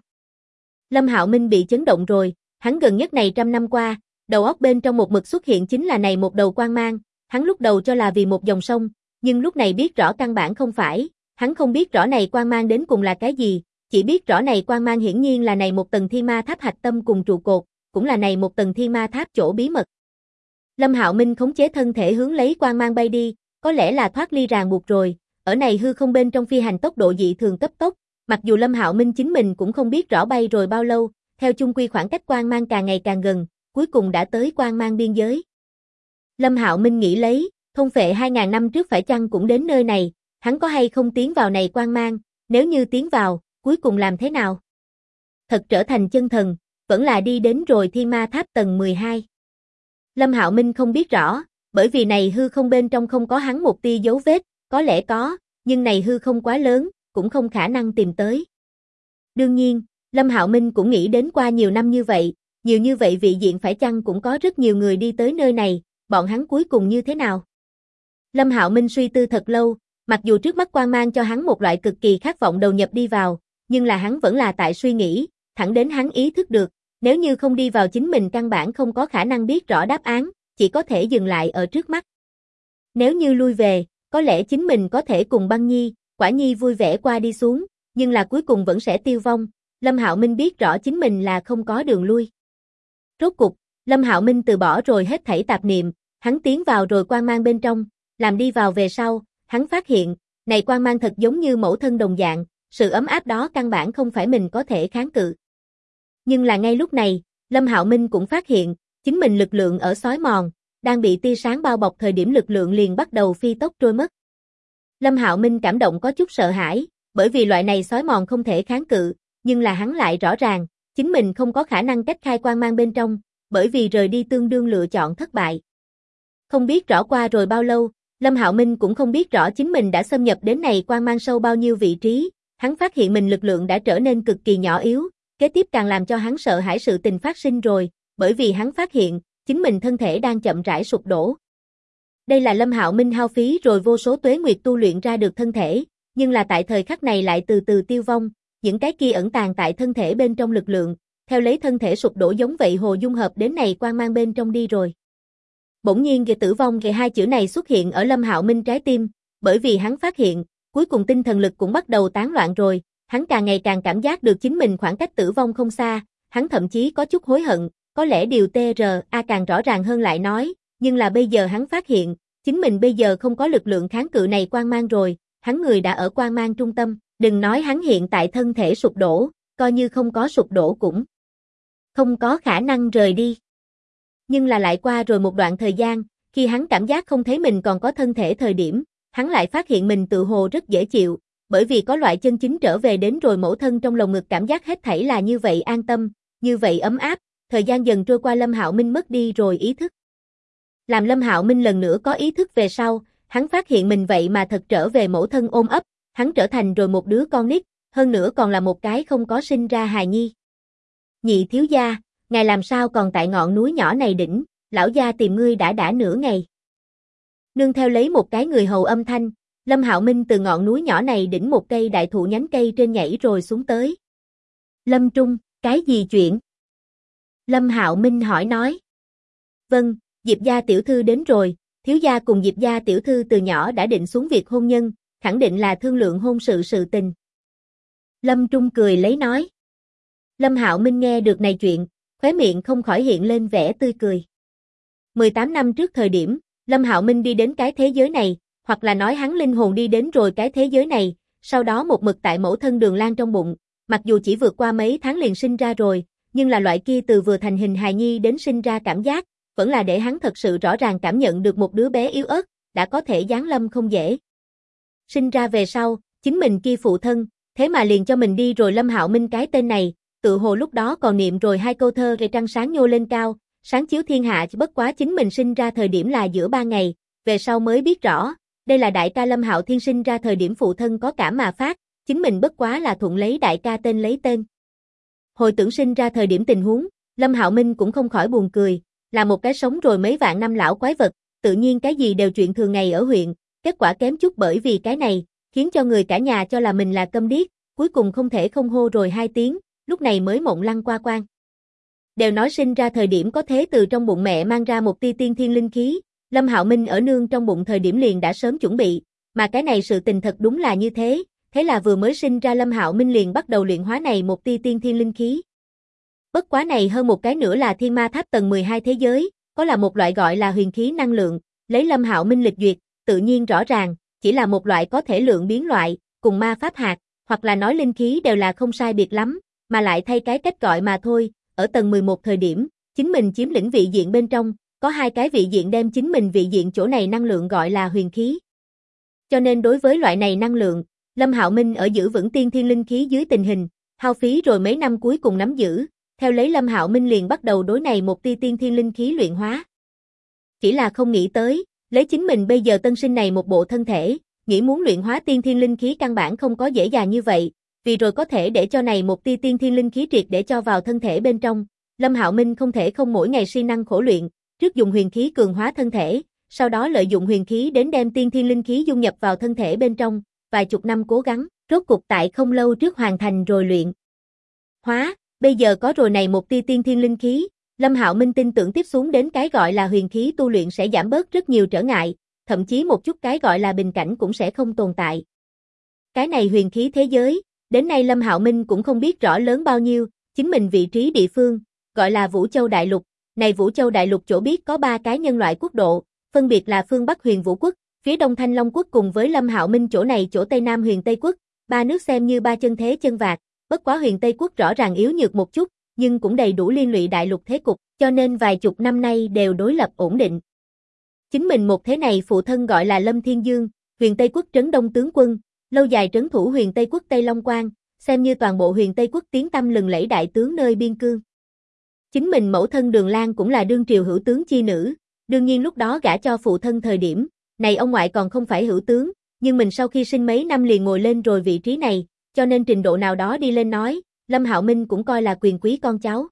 S1: Lâm Hạo Minh bị chấn động rồi, hắn gần nhất này 100 năm qua, đầu óc bên trong một mực xuất hiện chính là này một đầu quang mang, hắn lúc đầu cho là vì một dòng sông, nhưng lúc này biết rõ căn bản không phải, hắn không biết rõ này quang mang đến cùng là cái gì, chỉ biết rõ này quang mang hiển nhiên là này một tầng thiên ma tháp hạch tâm cùng trụ cột, cũng là này một tầng thiên ma tháp chỗ bí mật. Lâm Hạo Minh khống chế thân thể hướng lấy quang mang bay đi, có lẽ là thoát ly ràng buộc rồi, ở này hư không bên trong phi hành tốc độ dị thường cấp tốc, mặc dù Lâm Hạo Minh chính mình cũng không biết rõ bay rồi bao lâu, theo chung quy khoảng cách quang mang càng ngày càng gần, cuối cùng đã tới quang mang biên giới. Lâm Hạo Minh nghĩ lấy, thôn phệ 2000 năm trước phải chăng cũng đến nơi này, hắn có hay không tiến vào này quang mang, nếu như tiến vào, cuối cùng làm thế nào? Thật trở thành chân thần, vẫn là đi đến rồi thiên ma tháp tầng 12. Lâm Hạo Minh không biết rõ, bởi vì này hư không bên trong không có hắn một tia dấu vết, có lẽ có, nhưng này hư không quá lớn, cũng không khả năng tìm tới. Đương nhiên, Lâm Hạo Minh cũng nghĩ đến qua nhiều năm như vậy, nhiều như vậy vị diện phải chăng cũng có rất nhiều người đi tới nơi này, bọn hắn cuối cùng như thế nào? Lâm Hạo Minh suy tư thật lâu, mặc dù trước mắt quang mang cho hắn một loại cực kỳ khát vọng đầu nhập đi vào, nhưng là hắn vẫn là tại suy nghĩ, thẳng đến hắn ý thức được, nếu như không đi vào chính mình căn bản không có khả năng biết rõ đáp án, chỉ có thể dừng lại ở trước mắt. Nếu như lui về, có lẽ chính mình có thể cùng Băng Nhi, Quả Nhi vui vẻ qua đi xuống, nhưng là cuối cùng vẫn sẽ tiêu vong. Lâm Hạo Minh biết rõ chính mình là không có đường lui. Rốt cục, Lâm Hạo Minh từ bỏ rồi hết thảy tạp niệm, hắn tiến vào rồi quang mang bên trong, làm đi vào về sau, hắn phát hiện, này quang mang thật giống như mẫu thân đồng dạng, sự ấm áp đó căn bản không phải mình có thể kháng cự. Nhưng là ngay lúc này, Lâm Hạo Minh cũng phát hiện, chính mình lực lượng ở xói mòn, đang bị tia sáng bao bọc thời điểm lực lượng liền bắt đầu phi tốc trôi mất. Lâm Hạo Minh cảm động có chút sợ hãi, bởi vì loại này xói mòn không thể kháng cự, nhưng là hắn lại rõ ràng, chính mình không có khả năng cách khai quang mang bên trong, bởi vì rời đi tương đương lựa chọn thất bại. Không biết rõ qua rồi bao lâu, Lâm Hạo Minh cũng không biết rõ chính mình đã xâm nhập đến này quang mang sâu bao nhiêu vị trí, hắn phát hiện mình lực lượng đã trở nên cực kỳ nhỏ yếu, kế tiếp càng làm cho hắn sợ hãi sự tình phát sinh rồi, bởi vì hắn phát hiện, chính mình thân thể đang chậm rãi sụp đổ. Đây là Lâm Hạo Minh hao phí rồi vô số tuế nguyệt tu luyện ra được thân thể, nhưng là tại thời khắc này lại từ từ tiêu vong, những cái kia ẩn tàng tại thân thể bên trong lực lượng, theo lấy thân thể sụp đổ giống vậy hồ dung hợp đến này quang mang bên trong đi rồi. Bỗng nhiên tử vong hai chữ này xuất hiện ở Lâm Hạo Minh trái tim, bởi vì hắn phát hiện, cuối cùng tinh thần lực cũng bắt đầu tán loạn rồi, hắn càng ngày càng cảm giác được chính mình khoảng cách tử vong không xa, hắn thậm chí có chút hối hận, có lẽ điều TRA càng rõ ràng hơn lại nói, nhưng là bây giờ hắn phát hiện, chính mình bây giờ không có lực lượng kháng cự này quang mang rồi, hắn người đã ở quang mang trung tâm, đừng nói hắn hiện tại thân thể sụp đổ, coi như không có sụp đổ cũng không có khả năng rời đi. Nhưng là lại qua rồi một đoạn thời gian, khi hắn cảm giác không thấy mình còn có thân thể thời điểm, hắn lại phát hiện mình tự hồ rất dễ chịu, bởi vì có loại chân chính trở về đến rồi mẫu thân trong lồng ngực cảm giác hết thảy là như vậy an tâm, như vậy ấm áp, thời gian dần trôi qua Lâm Hạo Minh mất đi rồi ý thức. Làm Lâm Hạo Minh lần nữa có ý thức về sau, hắn phát hiện mình vậy mà thật trở về mẫu thân ôm ấp, hắn trở thành rồi một đứa con nít, hơn nữa còn là một cái không có sinh ra hài nhi. Nhị thiếu gia, ngài làm sao còn tại ngọn núi nhỏ này đỉnh, lão gia tìm ngươi đã nửa ngày. Nương theo lấy một cái người hầu âm thanh, Lâm Hạo Minh từ ngọn núi nhỏ này đỉnh một cây đại thụ nhánh cây trên nhảy rồi xuống tới. Lâm Trung, cái gì chuyện? Lâm Hạo Minh hỏi nói. Vâng, Diệp gia tiểu thư đến rồi, thiếu gia cùng Diệp gia tiểu thư từ nhỏ đã định xuống việc hôn nhân, khẳng định là thương lượng hôn sự tình. Lâm Trung cười lấy nói. Lâm Hạo Minh nghe được này chuyện, khóe miệng không khỏi hiện lên vẻ tươi cười. 18 năm trước thời điểm, Lâm Hạo Minh đi đến cái thế giới này, hoặc là nói hắn linh hồn đi đến rồi cái thế giới này, sau đó một mực tại mẫu thân Đường Lan trong bụng, mặc dù chỉ vượt qua mấy tháng liền sinh ra rồi, nhưng là loại kia từ vừa thành hình hài nhi đến sinh ra cảm giác, vẫn là để hắn thật sự rõ ràng cảm nhận được một đứa bé yếu ớt, đã có thể giáng lâm không dễ. Sinh ra về sau, chính mình kia phụ thân, thế mà liền cho mình đi rồi Lâm Hạo Minh cái tên này, tự hồ lúc đó còn niệm rồi 2 câu thơ về trăng sáng nhô lên cao, sáng chiếu thiên hạ, bất quá chính mình sinh ra thời điểm là giữa 3 ngày, về sau mới biết rõ, đây là đại ca Lâm Hạo Thiên sinh ra thời điểm phụ thân có cảm mà phát, chính mình bất quá là thuận lấy đại ca tên lấy tên. Hồi tưởng sinh ra thời điểm tình huống, Lâm Hạo Minh cũng không khỏi buồn cười, là một cái sống rồi mấy vạn năm lão quái vật, tự nhiên cái gì đều chuyện thường ngày ở huyện, kết quả kém chút bởi vì cái này, khiến cho người cả nhà cho là mình là câm điếc, cuối cùng không thể không hô rồi 2 tiếng, lúc này mới mộng lăn qua quan. Đều nói sinh ra thời điểm có thế từ trong bụng mẹ mang ra một tia tiên thiên linh khí, Lâm Hạo Minh ở nương trong bụng thời điểm liền đã sớm chuẩn bị, mà cái này sự tình thật đúng là như thế, thế là vừa mới sinh ra Lâm Hạo Minh liền bắt đầu luyện hóa này một tia tiên thiên linh khí. Bất quá này hơn một cái nữa là Thiên Ma Tháp tầng 12 thế giới, có là một loại gọi là huyền khí năng lượng, lấy Lâm Hạo Minh lịch duyệt, tự nhiên rõ ràng, chỉ là một loại có thể lượng biến loại, cùng ma pháp hạt, hoặc là nói linh khí đều là không sai biệt lắm, mà lại thay cái cách gọi mà thôi, ở tầng 11 thời điểm, chính mình chiếm lĩnh vị diện bên trong, có 2 cái vị diện đem chính mình vị diện chỗ này năng lượng gọi là huyền khí. Cho nên đối với loại này năng lượng, Lâm Hạo Minh ở giữ vững tiên thiên linh khí dưới tình hình, hao phí rồi mấy năm cuối cùng nắm giữ, theo lấy Lâm Hạo Minh liền bắt đầu đối này một tia tiên thiên linh khí luyện hóa. Chỉ là không nghĩ tới, lấy chính mình bây giờ tân sinh này một bộ thân thể, nghĩ muốn luyện hóa tiên thiên linh khí căn bản không có dễ dàng như vậy, vì rồi có thể để cho này một tia tiên thiên linh khí triệt để cho vào thân thể bên trong, Lâm Hạo Minh không thể không mỗi ngày siêng năng khổ luyện, trước dùng huyền khí cường hóa thân thể, sau đó lợi dụng huyền khí đến đem tiên thiên linh khí dung nhập vào thân thể bên trong, vài chục năm cố gắng, rốt cục tại không lâu trước hoàn thành rồi luyện hóa, bây giờ có rồi này một tia tiên thiên linh khí, Lâm Hạo Minh tin tưởng tiếp xuống đến cái gọi là huyền khí tu luyện sẽ giảm bớt rất nhiều trở ngại, thậm chí một chút cái gọi là bình cảnh cũng sẽ không tồn tại. Cái này huyền khí thế giới, đến nay Lâm Hạo Minh cũng không biết rõ lớn bao nhiêu, chính mình vị trí địa phương, gọi là Vũ Châu Đại Lục, này Vũ Châu Đại Lục chỗ biết có 3 cái nhân loại quốc độ, phân biệt là phương Bắc Huyền Vũ Quốc, phía Đông Thanh Long Quốc cùng với Lâm Hạo Minh chỗ này chỗ Tây Nam Huyền Tây Quốc, 3 nước xem như 3 chân thế chân vạc, bất quá Huyền Tây Quốc rõ ràng yếu nhược một chút, nhưng cũng đầy đủ liên lụy đại lục thế cục, cho nên vài chục năm nay đều đối lập ổn định. Chính mình một thế này phụ thân gọi là Lâm Thiên Dương, Huyền Tây Quốc trấn Đông tướng quân, lâu dài trấn thủ Huyền Tây Quốc Tây Long Quan, xem như toàn bộ Huyền Tây Quốc tiếng tăm lừng lẫy đại tướng nơi biên cương. Chính mình mẫu thân Đường Lan cũng là đương triều hữu tướng chi nữ, đương nhiên lúc đó gả cho phụ thân thời điểm, này ông ngoại còn không phải hữu tướng, nhưng mình sau khi sinh mấy năm liền ngồi lên rồi vị trí này, cho nên trình độ nào đó đi lên nói, Lâm Hạo Minh cũng coi là quyền quý con cháu.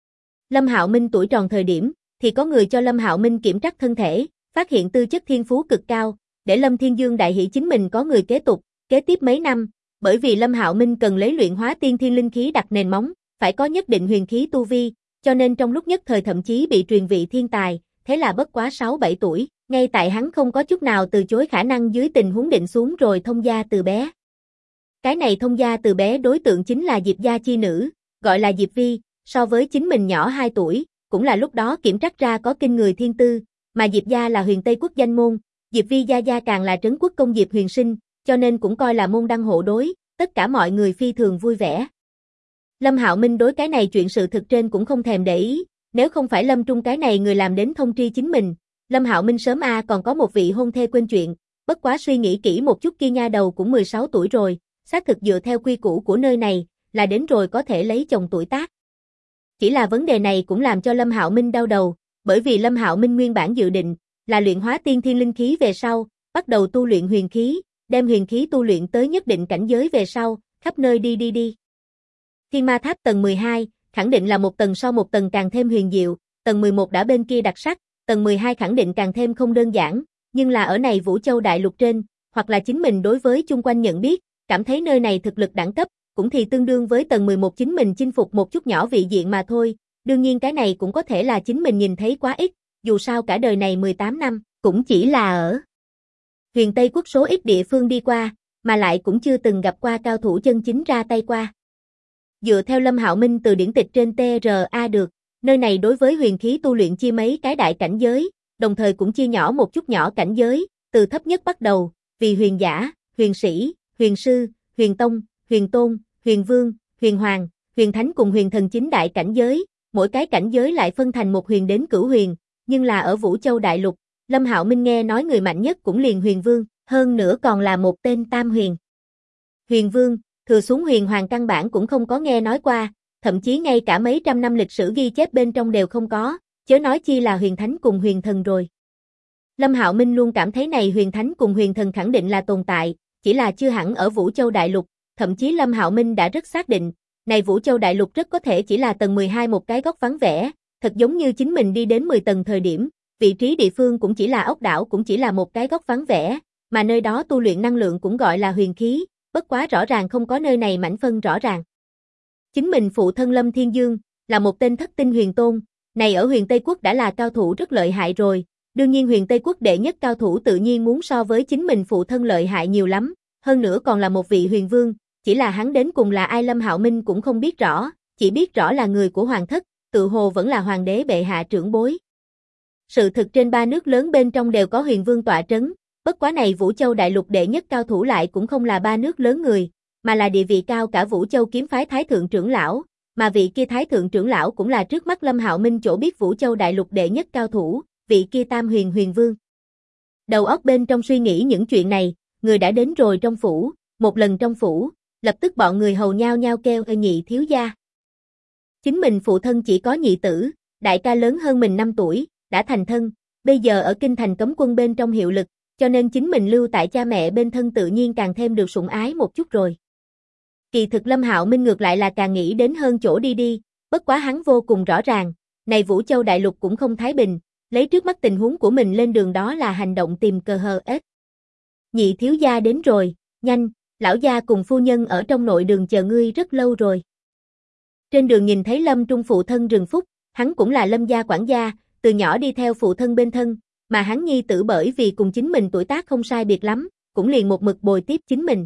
S1: Lâm Hạo Minh tuổi tròn thời điểm, thì có người cho Lâm Hạo Minh kiểm trắc thân thể, phát hiện tư chất thiên phú cực cao, để Lâm Thiên Dương đại hỷ chính mình có người kế tục, kế tiếp mấy năm, bởi vì Lâm Hạo Minh cần lấy luyện hóa tiên thiên linh khí đặt nền móng, phải có nhất định huyền khí tu vi, cho nên trong lúc nhất thời thậm chí bị truyền vị thiên tài, thế là bất quá 6-7 tuổi, ngay tại hắn không có chút nào từ chối khả năng dưới tình huống định xuống rồi thông gia từ bé. Cái này thông gia từ bé đối tượng chính là Diệp gia chi nữ, gọi là Diệp Vi, so với chính mình nhỏ 2 tuổi, cũng là lúc đó kiểm trắc ra có kinh người thiên tư, mà Diệp gia là Huyền Tây Quốc danh môn, Diệp Vi gia gia càng là trấn quốc công Diệp Huyền Sinh, cho nên cũng coi là môn đăng hộ đối, tất cả mọi người phi thường vui vẻ. Lâm Hạo Minh đối cái này chuyện sự thực trên cũng không thèm để ý, nếu không phải Lâm Trung cái này người làm đến thông tri chính mình, Lâm Hạo Minh sớm còn có một vị hôn thê quên chuyện, bất quá suy nghĩ kỹ một chút kia nha đầu cũng 16 tuổi rồi, xác thực dựa theo quy củ của nơi này, là đến rồi có thể lấy chồng tuổi tác. Chỉ là vấn đề này cũng làm cho Lâm Hạo Minh đau đầu, bởi vì Lâm Hạo Minh nguyên bản dự định là luyện hóa tiên thiên linh khí về sau, bắt đầu tu luyện huyền khí, đem huyền khí tu luyện tới nhất định cảnh giới về sau, khắp nơi đi. Thiên Ma Tháp tầng 12, khẳng định là một tầng so một tầng càng thêm huyền diệu, tầng 11 đã bên kia đặc sắc, tầng 12 khẳng định càng thêm không đơn giản, nhưng là ở này Vũ Châu Đại Lục trên, hoặc là chính mình đối với chung quanh nhận biết, cảm thấy nơi này thực lực đẳng cấp, cũng thì tương đương với tầng 11 chính mình chinh phục một chút nhỏ vị diện mà thôi, đương nhiên cái này cũng có thể là chính mình nhìn thấy quá ít, dù sao cả đời này 18 năm, cũng chỉ là ở Huyền Tây Quốc số ít địa phương đi qua, mà lại cũng chưa từng gặp qua cao thủ chân chính ra tay qua. Dựa theo Lâm Hạo Minh từ điển tịch trên TRA được, nơi này đối với huyền khí tu luyện chia mấy cái đại cảnh giới, đồng thời cũng chia nhỏ một chút nhỏ cảnh giới, từ thấp nhất bắt đầu, vì huyền giả, huyền sĩ, huyền sư, huyền tông, huyền tôn, huyền vương, huyền hoàng, huyền thánh cùng huyền thần 9 đại cảnh giới, mỗi cái cảnh giới lại phân thành một huyền đến cửu huyền, nhưng là ở Vũ Châu Đại Lục, Lâm Hạo Minh nghe nói người mạnh nhất cũng liền huyền vương, hơn nữa còn là một tên tam huyền. Huyền vương, thừa xuống huyền hoàng căn bản cũng không có nghe nói qua, thậm chí ngay cả mấy trăm năm lịch sử ghi chép bên trong đều không có, chớ nói chi là huyền thánh cùng huyền thần rồi. Lâm Hạo Minh luôn cảm thấy này huyền thánh cùng huyền thần khẳng định là tồn tại, chỉ là chưa hẳn ở Vũ Châu Đại Lục, thậm chí Lâm Hạo Minh đã rất xác định, này Vũ Châu Đại Lục rất có thể chỉ là tầng 12 một cái góc vắng vẻ, thật giống như chính mình đi đến 10 tầng thời điểm, vị trí địa phương cũng chỉ là ốc đảo cũng chỉ là một cái góc vắng vẻ, mà nơi đó tu luyện năng lượng cũng gọi là huyền khí, bất quá rõ ràng không có nơi này mảnh phân rõ ràng. Chính mình phụ thân Lâm Thiên Dương, là một tên thất tinh huyền tôn, này ở huyền Tây Quốc đã là cao thủ rất lợi hại rồi, đương nhiên huyền Tây Quốc đệ nhất cao thủ tự nhiên muốn so với chính mình phụ thân lợi hại nhiều lắm, hơn nữa còn là một vị huyền vương, chỉ là hắn đến cùng là ai Lâm Hạo Minh cũng không biết rõ, chỉ biết rõ là người của hoàng thất, tự hồ vẫn là hoàng đế bệ hạ trưởng bối. Sự thực trên 3 nước lớn bên trong đều có huyền vương tọa trấn, bất quá này Vũ Châu Đại Lục đệ nhất cao thủ lại cũng không là 3 nước lớn người, mà là địa vị cao cả Vũ Châu kiếm phái Thái Thượng trưởng lão, mà vị kia Thái Thượng trưởng lão cũng là trước mắt Lâm Hạo Minh chỗ biết Vũ Châu Đại Lục đệ nhất cao thủ, vị kia tam huyền huyền vương. Đầu óc bên trong suy nghĩ những chuyện này, người đã đến rồi trong phủ, một lần trong phủ, lập tức bọn người hầu nhao nhao kêu nhị thiếu gia. Chính mình phụ thân chỉ có nhị tử, đại ca lớn hơn mình 5 tuổi, đã thành thân, bây giờ ở kinh thành cấm quân bên trong hiệu lực, cho nên chính mình lưu tại cha mẹ bên thân tự nhiên càng thêm được sủng ái một chút rồi. Kỳ thực Lâm Hạo Minh ngược lại là càng nghĩ đến hơn chỗ đi, bất quá hắn vô cùng rõ ràng, này Vũ Châu Đại Lục cũng không thái bình, lấy trước mắt tình huống của mình lên đường đó là hành động tìm cơ hờ ếch. Nhị thiếu gia đến rồi, nhanh, lão gia cùng phu nhân ở trong nội đường chờ ngươi rất lâu rồi. Trên đường nhìn thấy Lâm Trung phụ thân Rừng Phúc, hắn cũng là Lâm gia quản gia, từ nhỏ đi theo phụ thân bên thân, mà hắn nhi tử bởi vì cùng chính mình tuổi tác không sai biệt lắm, cũng liền một mực bồi tiếp chính mình.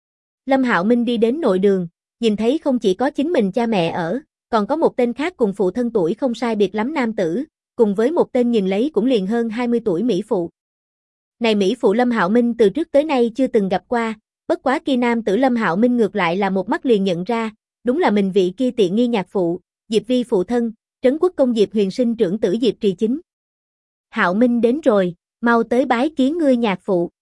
S1: Lâm Hạo Minh đi đến nội đường, nhìn thấy không chỉ có chính mình cha mẹ ở, còn có một tên khác cùng phụ thân tuổi không sai biệt lắm nam tử, cùng với một tên nhìn lấy cũng liền hơn 20 tuổi mỹ phụ. Này mỹ phụ Lâm Hạo Minh từ trước tới nay chưa từng gặp qua, bất quá kia nam tử Lâm Hạo Minh ngược lại là một mắt liền nhận ra, đúng là mình vị kia tiện nghi nhạc phụ, Diệp Vi phụ thân, Trấn Quốc công Diệp Huyền Sinh trưởng tử Diệp Trì Chính. Hạo Minh đến rồi, mau tới bái kiến ngươi nhạc phụ.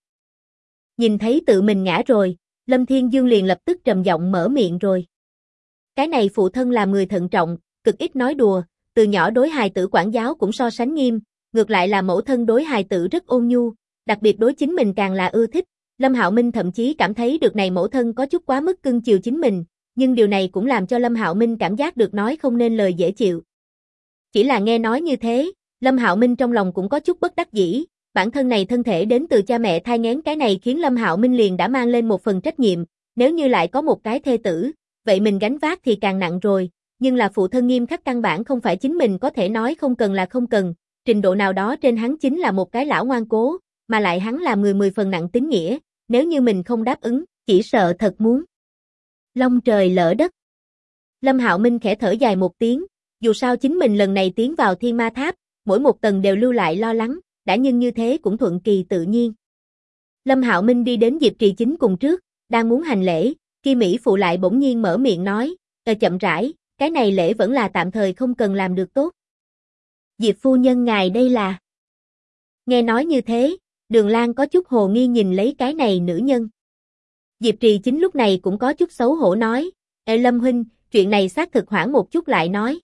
S1: Nhìn thấy tự mình ngã rồi, Lâm Thiên Dương liền lập tức trầm giọng mở miệng rồi. Cái này phụ thân làm người thận trọng, cực ít nói đùa, từ nhỏ đối hài tử quản giáo cũng so sánh nghiêm, ngược lại là mẫu thân đối hài tử rất ôn nhu, đặc biệt đối chính mình càng là ưa thích. Lâm Hạo Minh thậm chí cảm thấy được này mẫu thân có chút quá mức cưng chiều chính mình, nhưng điều này cũng làm cho Lâm Hạo Minh cảm giác được nói không nên lời dễ chịu. Chỉ là nghe nói như thế, Lâm Hạo Minh trong lòng cũng có chút bất đắc dĩ, bản thân này thân thể đến từ cha mẹ thai nghén cái này khiến Lâm Hạo Minh liền đã mang lên một phần trách nhiệm, nếu như lại có một cái thê tử, vậy mình gánh vác thì càng nặng rồi, nhưng là phụ thân nghiêm khắc căn bản không phải chính mình có thể nói không cần là không cần, trình độ nào đó trên hắn chính là một cái lão ngoan cố, mà lại hắn làm người 10 phần nặng tín nghĩa, nếu như mình không đáp ứng, chỉ sợ thật muốn long trời lỡ đất. Lâm Hạo Minh khẽ thở dài một tiếng, dù sao chính mình lần này tiến vào Thiên Ma Tháp, mỗi một tầng đều lưu lại lo lắng, đã nhưng như thế cũng thuận kỳ tự nhiên. Lâm Hạo Minh đi đến Diệp Trì Chính cùng trước, đang muốn hành lễ, kia mỹ phụ lại bỗng nhiên mở miệng nói, chậm rãi, cái này lễ vẫn là tạm thời không cần làm được tốt. Diệp phu nhân ngài đây là... Nghe nói như thế, Đường Lan có chút hồ nghi nhìn lấy cái này nữ nhân. Diệp Trì Chính lúc này cũng có chút xấu hổ nói, Lâm huynh, chuyện này xác thực hoãn một chút lại nói.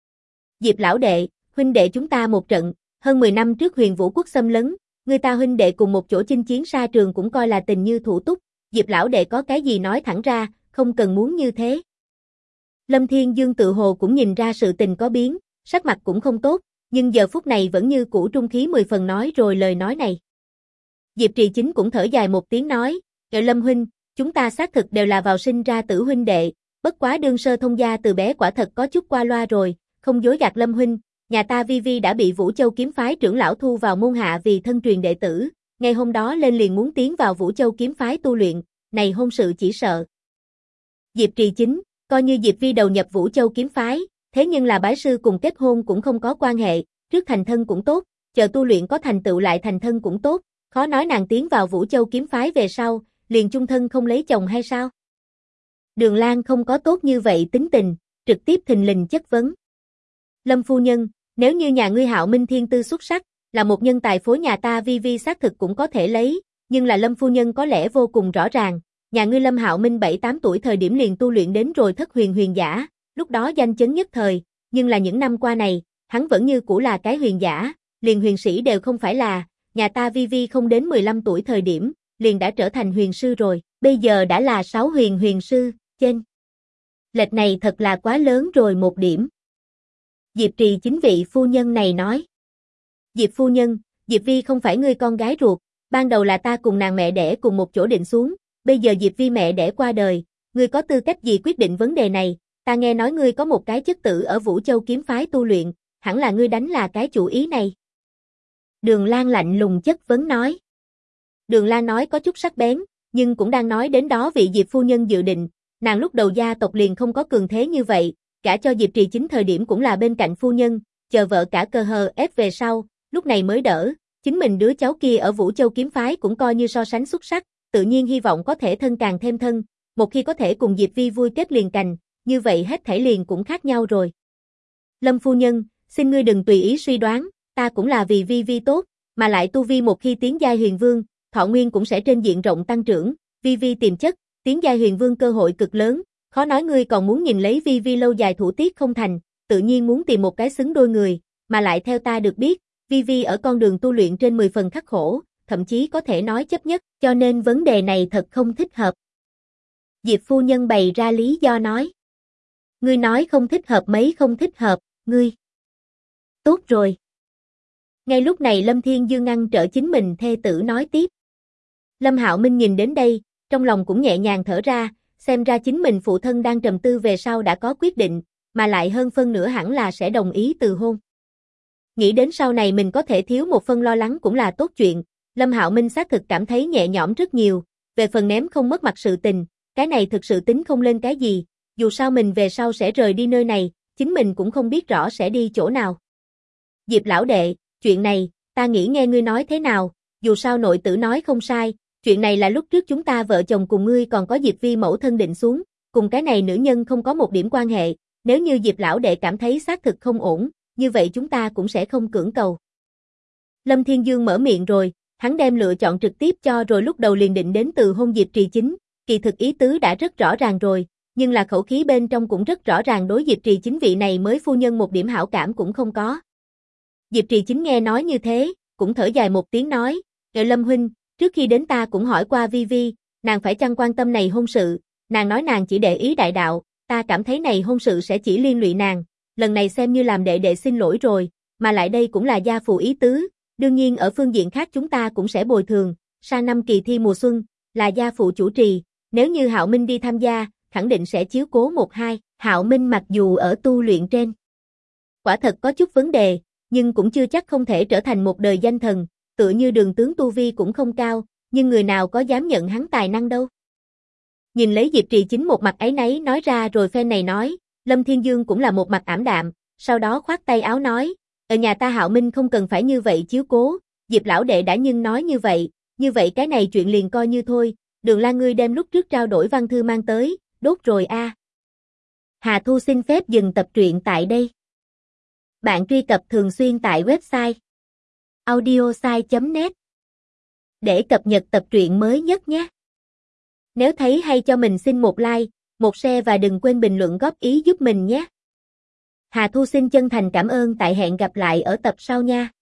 S1: Diệp lão đệ, huynh đệ chúng ta một trận, hơn 10 năm trước Huyền Vũ quốc xâm lấn, người ta huynh đệ cùng một chỗ chinh chiến xa trường cũng coi là tình như thủ túc, Diệp lão đệ có cái gì nói thẳng ra, không cần muốn như thế. Lâm Thiên Dương tự hồ cũng nhìn ra sự tình có biến, sắc mặt cũng không tốt, nhưng giờ phút này vẫn như cũ trung khí 10 phần nói rồi lời nói này. Diệp Trì Chính cũng thở dài một tiếng nói, Lâm huynh, chúng ta xác thực đều là vào sinh ra tử huynh đệ, bất quá đương sơ thông gia từ bé quả thật có chút qua loa rồi, không dối gạt Lâm huynh, nhà ta Vi Vi đã bị Vũ Châu kiếm phái trưởng lão thu vào môn hạ vì thân truyền đệ tử, ngày hôm đó lên liền muốn tiến vào Vũ Châu kiếm phái tu luyện, này hôn sự chỉ sợ. Diệp Trì Chính, coi như Diệp Vi đầu nhập Vũ Châu kiếm phái, thế nhưng là bái sư cùng kết hôn cũng không có quan hệ, trước thành thân cũng tốt, chờ tu luyện có thành tựu lại thành thân cũng tốt, khó nói nàng tiến vào Vũ Châu kiếm phái về sau, liền chung thân không lấy chồng hay sao? Đường Lan không có tốt như vậy tính tình, trực tiếp thình lình chất vấn. Lâm phu nhân, nếu như nhà ngươi Hạo Minh thiên tư xuất sắc, là một nhân tài phối nhà ta Vi xác thực cũng có thể lấy, nhưng là Lâm phu nhân có lẽ vô cùng rõ ràng, nhà ngươi Lâm Hạo Minh 7-8 tuổi thời điểm liền tu luyện đến rồi thất huyền huyền giả, lúc đó danh chấn nhất thời, nhưng là những năm qua này, hắn vẫn như cũ là cái huyền giả, liền huyền sĩ đều không phải là, nhà ta Vi không đến 15 tuổi thời điểm, liền đã trở thành huyền sư rồi, bây giờ đã là 6 huyền sư, trên. Lệch này thật là quá lớn rồi một điểm. Diệp Trì chính vị phu nhân này nói. Diệp phu nhân, Diệp Vi không phải ngươi con gái ruột, ban đầu là ta cùng nàng mẹ đẻ cùng một chỗ định xuống, bây giờ Diệp Vi mẹ đẻ qua đời, ngươi có tư cách gì quyết định vấn đề này, ta nghe nói ngươi có một cái chất tử ở Vũ Châu kiếm phái tu luyện, hẳn là ngươi đánh là cái chủ ý này. Đường Lan lạnh lùng chất vấn nói. Đường Lan nói có chút sắc bén, nhưng cũng đang nói đến đó vị Diệp phu nhân dự định, nàng lúc đầu gia tộc liền không có cường thế như vậy, cả cho Diệp Trì chính thời điểm cũng là bên cạnh phu nhân, chờ vợ cả cơ hờ ép về sau, lúc này mới đỡ, chính mình đứa cháu kia ở Vũ Châu kiếm phái cũng coi như so sánh xuất sắc, tự nhiên hy vọng có thể thân càng thêm thân, một khi có thể cùng Diệp Vi vui kết liền cành, như vậy hết thảy liền cũng khác nhau rồi. Lâm phu nhân, xin ngươi đừng tùy ý suy đoán, ta cũng là vì Vi tốt, mà lại tu vi một khi tiến giai huyền vương, thọ nguyên cũng sẽ trên diện rộng tăng trưởng, Vi tiềm chất, tiến giai huyền vương cơ hội cực lớn, khó nói ngươi còn muốn nhìn lấy Vi lâu dài thủ tiết không thành, tự nhiên muốn tìm một cái xứng đôi người, mà lại theo ta được biết, Vi ở con đường tu luyện trên 10 phần khắc khổ, thậm chí có thể nói chấp nhất, cho nên vấn đề này thật không thích hợp. Diệp phu nhân bày ra lý do nói. Ngươi nói không thích hợp mấy không thích hợp, ngươi. Tốt rồi. Ngay lúc này Lâm Thiên Dương ngăn trở chính mình thê tử nói tiếp. Lâm Hạo Minh nhìn đến đây, trong lòng cũng nhẹ nhàng thở ra, xem ra chính mình phụ thân đang trầm tư về sau đã có quyết định, mà lại hơn phân nửa hẳn là sẽ đồng ý từ hôn. Nghĩ đến sau này mình có thể thiếu một phân lo lắng cũng là tốt chuyện, Lâm Hạo Minh xác thực cảm thấy nhẹ nhõm rất nhiều, về phần ném không mất mặt sự tình, cái này thực sự tính không lên cái gì, dù sao mình về sau sẽ rời đi nơi này, chính mình cũng không biết rõ sẽ đi chỗ nào. Diệp lão đệ, chuyện này, ta nghĩ nghe ngươi nói thế nào, dù sao nội tử nói không sai, chuyện này là lúc trước chúng ta vợ chồng cùng ngươi còn có Diệp Vi mẫu thân định xuống, cùng cái này nữ nhân không có một điểm quan hệ, nếu như Diệp lão đệ cảm thấy xác thực không ổn, như vậy chúng ta cũng sẽ không cưỡng cầu. Lâm Thiên Dương mở miệng rồi, hắn đem lựa chọn trực tiếp cho rồi lúc đầu liền định đến từ hôn Diệp Trì Chính, kỳ thực ý tứ đã rất rõ ràng rồi, nhưng là khẩu khí bên trong cũng rất rõ ràng đối Diệp Trì Chính vị này mới phu nhân một điểm hảo cảm cũng không có. Diệp Trì Chính nghe nói như thế, cũng thở dài một tiếng nói, Lâm huynh, trước khi đến ta cũng hỏi qua Vi, nàng phải chăng quan tâm này hôn sự, nàng nói nàng chỉ để ý đại đạo, ta cảm thấy này hôn sự sẽ chỉ liên lụy nàng, lần này xem như làm đệ đệ xin lỗi rồi, mà lại đây cũng là gia phụ ý tứ, đương nhiên ở phương diện khác chúng ta cũng sẽ bồi thường, sang năm kỳ thi mùa xuân, là gia phụ chủ trì, nếu như Hạo Minh đi tham gia, khẳng định sẽ chiếu cố một hai, Hạo Minh mặc dù ở tu luyện trên, quả thật có chút vấn đề, nhưng cũng chưa chắc không thể trở thành một đời danh thần, tựa như Đường tướng tu vi cũng không cao, nhưng người nào có dám nhận hắn tài năng đâu. Nhìn lấy Diệp Trì Chính một mặt áy náy nói ra rồi phen này nói, Lâm Thiên Dương cũng là một mặt ảm đạm, sau đó khoát tay áo nói, ở nhà ta Hạo Minh không cần phải như vậy chiếu cố, Diệp lão đệ đã nhưng nói như vậy cái này chuyện liền coi như thôi, Đường Lan ngươi đem lúc trước trao đổi văn thư mang tới, đốt rồi a. Hà Thu xin phép dừng tập truyện tại đây. Bạn truy cập thường xuyên tại website audiosai.net để cập nhật tập truyện mới nhất nhé. Nếu thấy hay cho mình xin một like, một share và đừng quên bình luận góp ý giúp mình nhé. Hà Thu xin chân thành cảm ơn tại hẹn gặp lại ở tập sau nha.